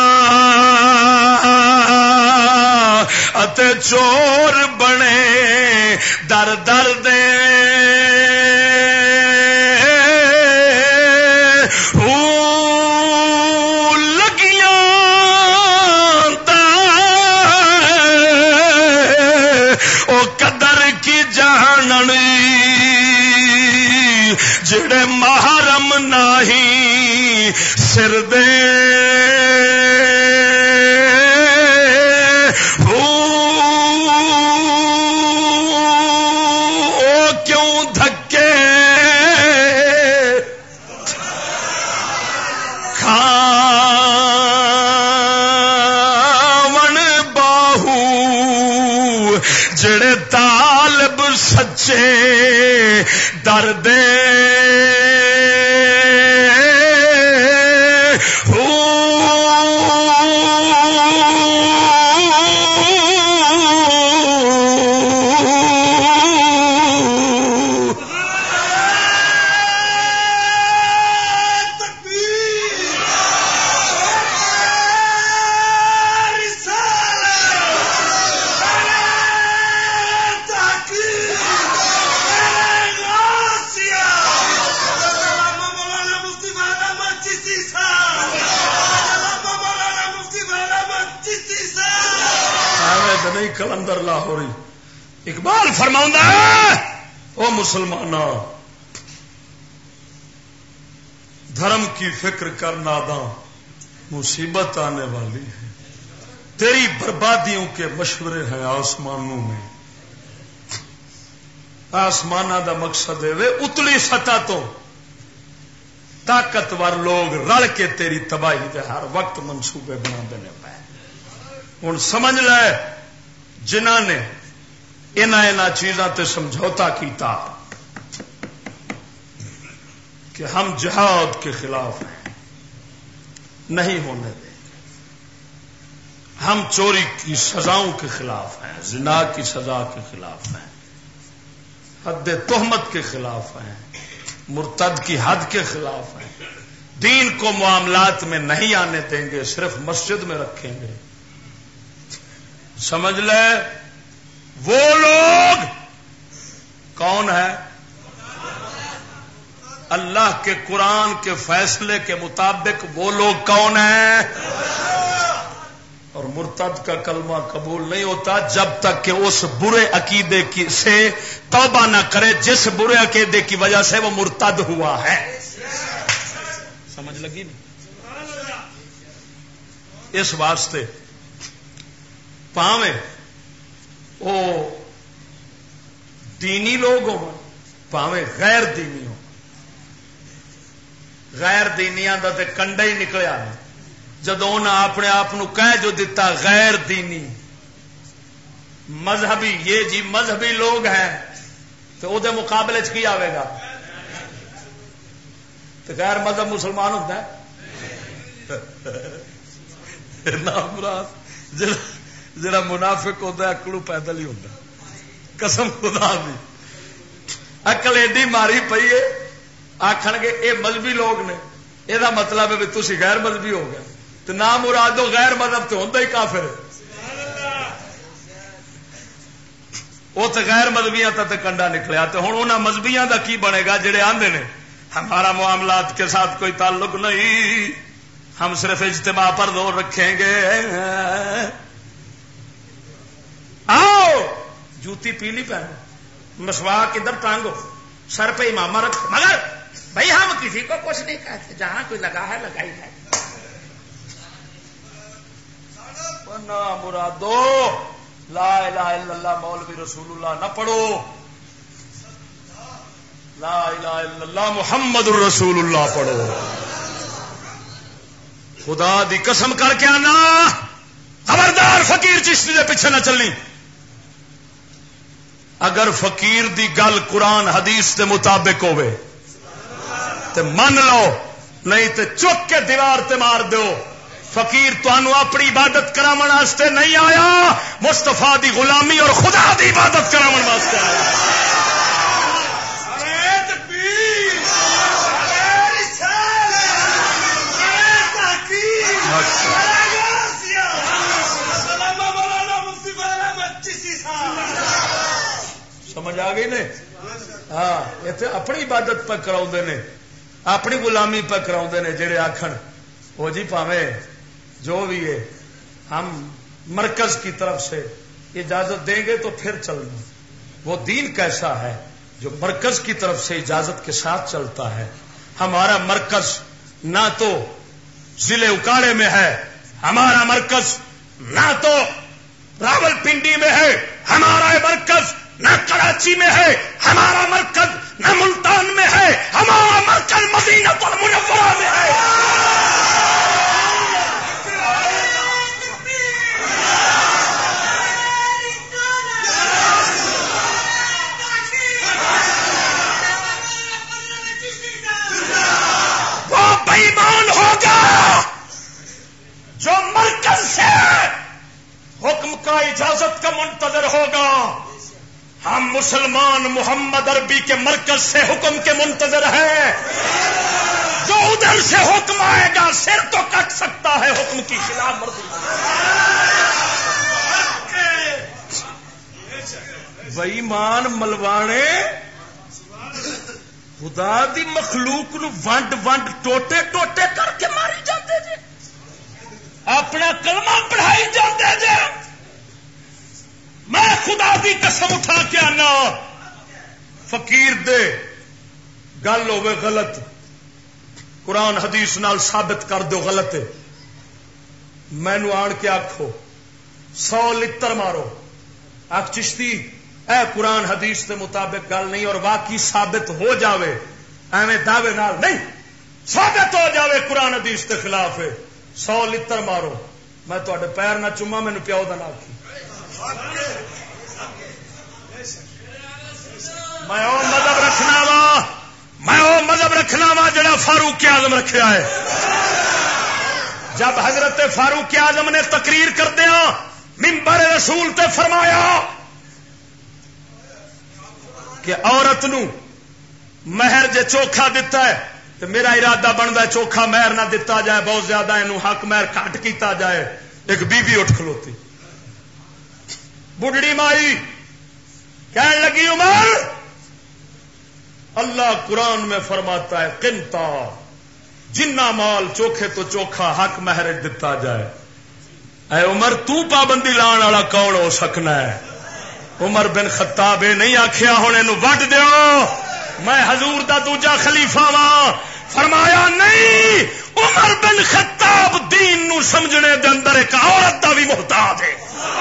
اتے چور بنے در در دے لگیاں او قدر کی جاننی جڑے محرم نہیں سر دے او کیوں دھکے کھاون باہو جڑے طالب سچے درد کلندر لاہوری اقبال فرماؤں ہے او مسلمانہ دھرم کی فکر کر ناداں مصیبت آنے والی ہے تیری بربادیوں کے مشورے ہیں آسمانوں میں آسمانہ دا مقصد ہے وہ اتلی سطح تو طاقتور لوگ رل کے تیری تباہی دے ہر وقت منصوبے بنا دینے پائے ہوں سمجھ لے جنہاں نے انہاں چیزاں تے سمجھوتا کیتا کہ ہم جہاد کے خلاف ہیں نہیں ہونے دیں ہم چوری کی سزاؤں کے خلاف ہیں زنا کی سزا کے خلاف ہیں حد تہمت کے خلاف ہیں مرتد کی حد کے خلاف ہیں دین کو معاملات میں نہیں آنے دیں گے صرف مسجد میں رکھیں گے سمجھ لے وہ لوگ کون ہے اللہ کے قرآن کے فیصلے کے مطابق وہ لوگ کون ہیں اور مرتد کا کلمہ قبول نہیں ہوتا جب تک کہ اس برے عقیدے سے توبہ نہ کرے جس برے عقیدے کی وجہ سے وہ مرتد ہوا ہے سمجھ لگی نہیں اس واسطے پاویں او دینی لوگ ہو پاویں غیر دینی ہو غیر دینیاں دا تے کنڈا ہی نکلیا جدوں انہاں اپنے آپ کہہ جو دیتا غیر دینی مذہبی یہ جی مذہبی لوگ ہیں تو او دے مقابلے چ کی آئے گا تو غیر مذہب مسلمان ہوتا ہے نام مراد جڑا منافق ہوتا ہے اکلو پیدل ہی ہوتا قسم خدا دی اکل ایڈی ماری پئی ہے آخن گے یہ مذہبی لوگ نے یہ مطلب ہے بھی تھی غیر مذہبی ہو گئے تو نام مرادو غیر مذہب تو ہوتا ہی کافر ہے وہ تو غیر مذہبیاں تک کنڈا نکلیا تو ہوں انہوں مذہبیاں دا کی بنے گا جڑے آندے نے ہمارا معاملات کے ساتھ کوئی تعلق نہیں ہم صرف اجتماع پر زور رکھیں گے آؤ جوتی پیلی پہنو مسواک ادھر ٹانگو سر پہ امامہ رکھو مگر بھائی ہم کسی کو کچھ نہیں کہتے جہاں کوئی لگا ہے لگائی ہے مرادو لا الہ الا اللہ مولوی رسول اللہ نہ پڑھو، لا الہ الا اللہ محمد الرسول اللہ پڑھو. خدا دی قسم کر کے آنا خبردار فقیر چشتی دے پیچھے نہ چلنی. اگر فقیر دی گل قرآن حدیث کے مطابق ہوئے تو من لو، نہیں تو چک کے دیوار تے مار دو. فقیر تانوں اپنی عبادت کراون واسطے نہیں آیا، مصطفیٰ دی غلامی اور خدا دی عبادت کراون واسطے آیا. سمجھ آ گئی نے؟ ہاں اتنے اپنی عبادت پہ کراؤ نے، اپنی غلامی پہ کراؤ نے. جڑے آخر وہ جی پاوے جو بھی ہے ہم مرکز کی طرف سے اجازت دیں گے تو پھر چلنا. وہ دین کیسا ہے جو مرکز کی طرف سے اجازت کے ساتھ چلتا ہے. ہمارا مرکز نہ تو ضلع اکاڑے میں ہے، ہمارا مرکز نہ تو راول پنڈی میں ہے، ہمارا مرکز نہ کراچی میں ہے، ہمارا مرکز نہ ملتان میں ہے، ہمارا مرکز مدینہ المنورہ میں ہے. وہ بے ایمان ہوگا جو مرکز سے حکم کا اجازت کا منتظر ہوگا. ہم مسلمان محمد عربی کے مرکز سے حکم کے منتظر ہیں. جو ادھر سے حکم آئے گا سر تو کٹ سکتا ہے حکم کی خلاف ورزی. بے ایمان ملوانے خدا دی مخلوق نو ونڈ ونڈ ٹوٹے ٹوٹے کر کے ماری جاتے جے، اپنا کلمہ پڑھائی جاتے جے. میں خدا دی قسم اٹھا کے آنا فقیر دے گل ہوے غلط، قرآن حدیث نال ثابت کر دو غلط ہے، مینو آن کے آکھو 100 لتر مارو، آخ چشتی اے قرآن حدیث کے مطابق گل نہیں اور واقعی ثابت ہو جاوے، ایویں دعوے نال نہیں، ثابت ہو جاوے قرآن حدیث کے خلاف ہے، 100 لتر مارو. میں تواڈے پیر نہ چوما، مینو پیو دا نہ آکھی. میں او مذہب رکھنا وا، میں او مذہب رکھنا وا جڑا فاروق اعظم رکھیا ہے. جب حضرت فاروق اعظم نے تقریر کردیا منبر رسول تے فرمایا کہ عورت نو مہر جے چوکھا دتا ہے تو میرا ارادہ بنتا ہے چوکھا مہر نہ دتا جائے، بہت زیادہ اینو حق مہر کٹ کیتا جائے. ایک بی بی اٹھ کھلوتی، بڑھڑی مائی کہنے لگی عمر اللہ قرآن میں فرماتا ہے قنطار، جنہ مال چوکھے تو چوکھا حق مہر دتا جائے. اے عمر تو پابندی لان والا کون ہو سکنا ہے؟ عمر بن خطاب نہیں آخیا ہوں اینو وڈ دیو میں حضور دا دوجا خلیفہ وا. فرمایا نہیں، عمر بن خطاب دین نو سمجھنے دے اندر ایک عورت دا بھی محتاج ہے.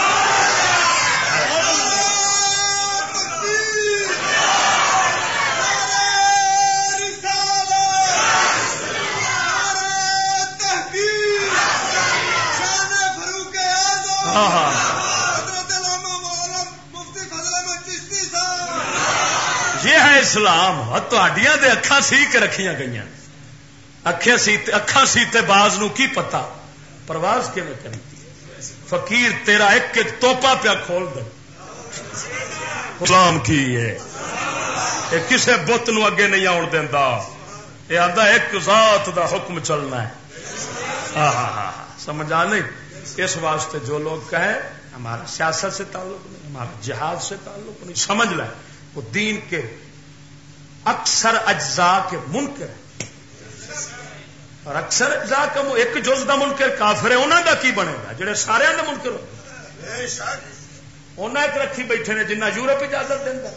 یہ ہے اسلام. تہاڈیاں دے اکھاں سی کے رکھیاں گئیاں، اکھاں سیتے باز نو کی پتا پرواز کیویں کرنی. فقیر تیرا ایک ایک توپا پیا کھول دے. اسلام کی ہے یہ کسے بت نو اگے نہیں آن دیندا، یہ آندا ایک ذات دا حکم چلنا ہے. سمجھ آ نہیں؟ اس واسطے جو لوگ کہیں ہمارا سیاست سے تعلق نہیں، ہمارا جہاد سے تعلق نہیں، سمجھ لیں وہ دین کے اکثر اجزاء کے منکر ہیں. اور اکثر اجزاء کا ایک جز دا منکر کافر ہے، انہوں دا کی بنے گا جڑے سارے دا منکر ہو. انہیں ایک رکھی بیٹھے نے جنہ یورپ اجازت دینا.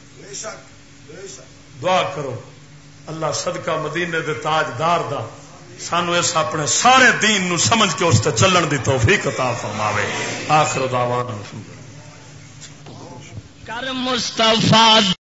دعا کرو اللہ صدقہ مدینے دے تاجدار دا سانو اس اپنے سارے دین نو سمجھ کے اس تے چلن دی توفیق عطا فرماوے. آخر دعوانا کر مصطفیٰ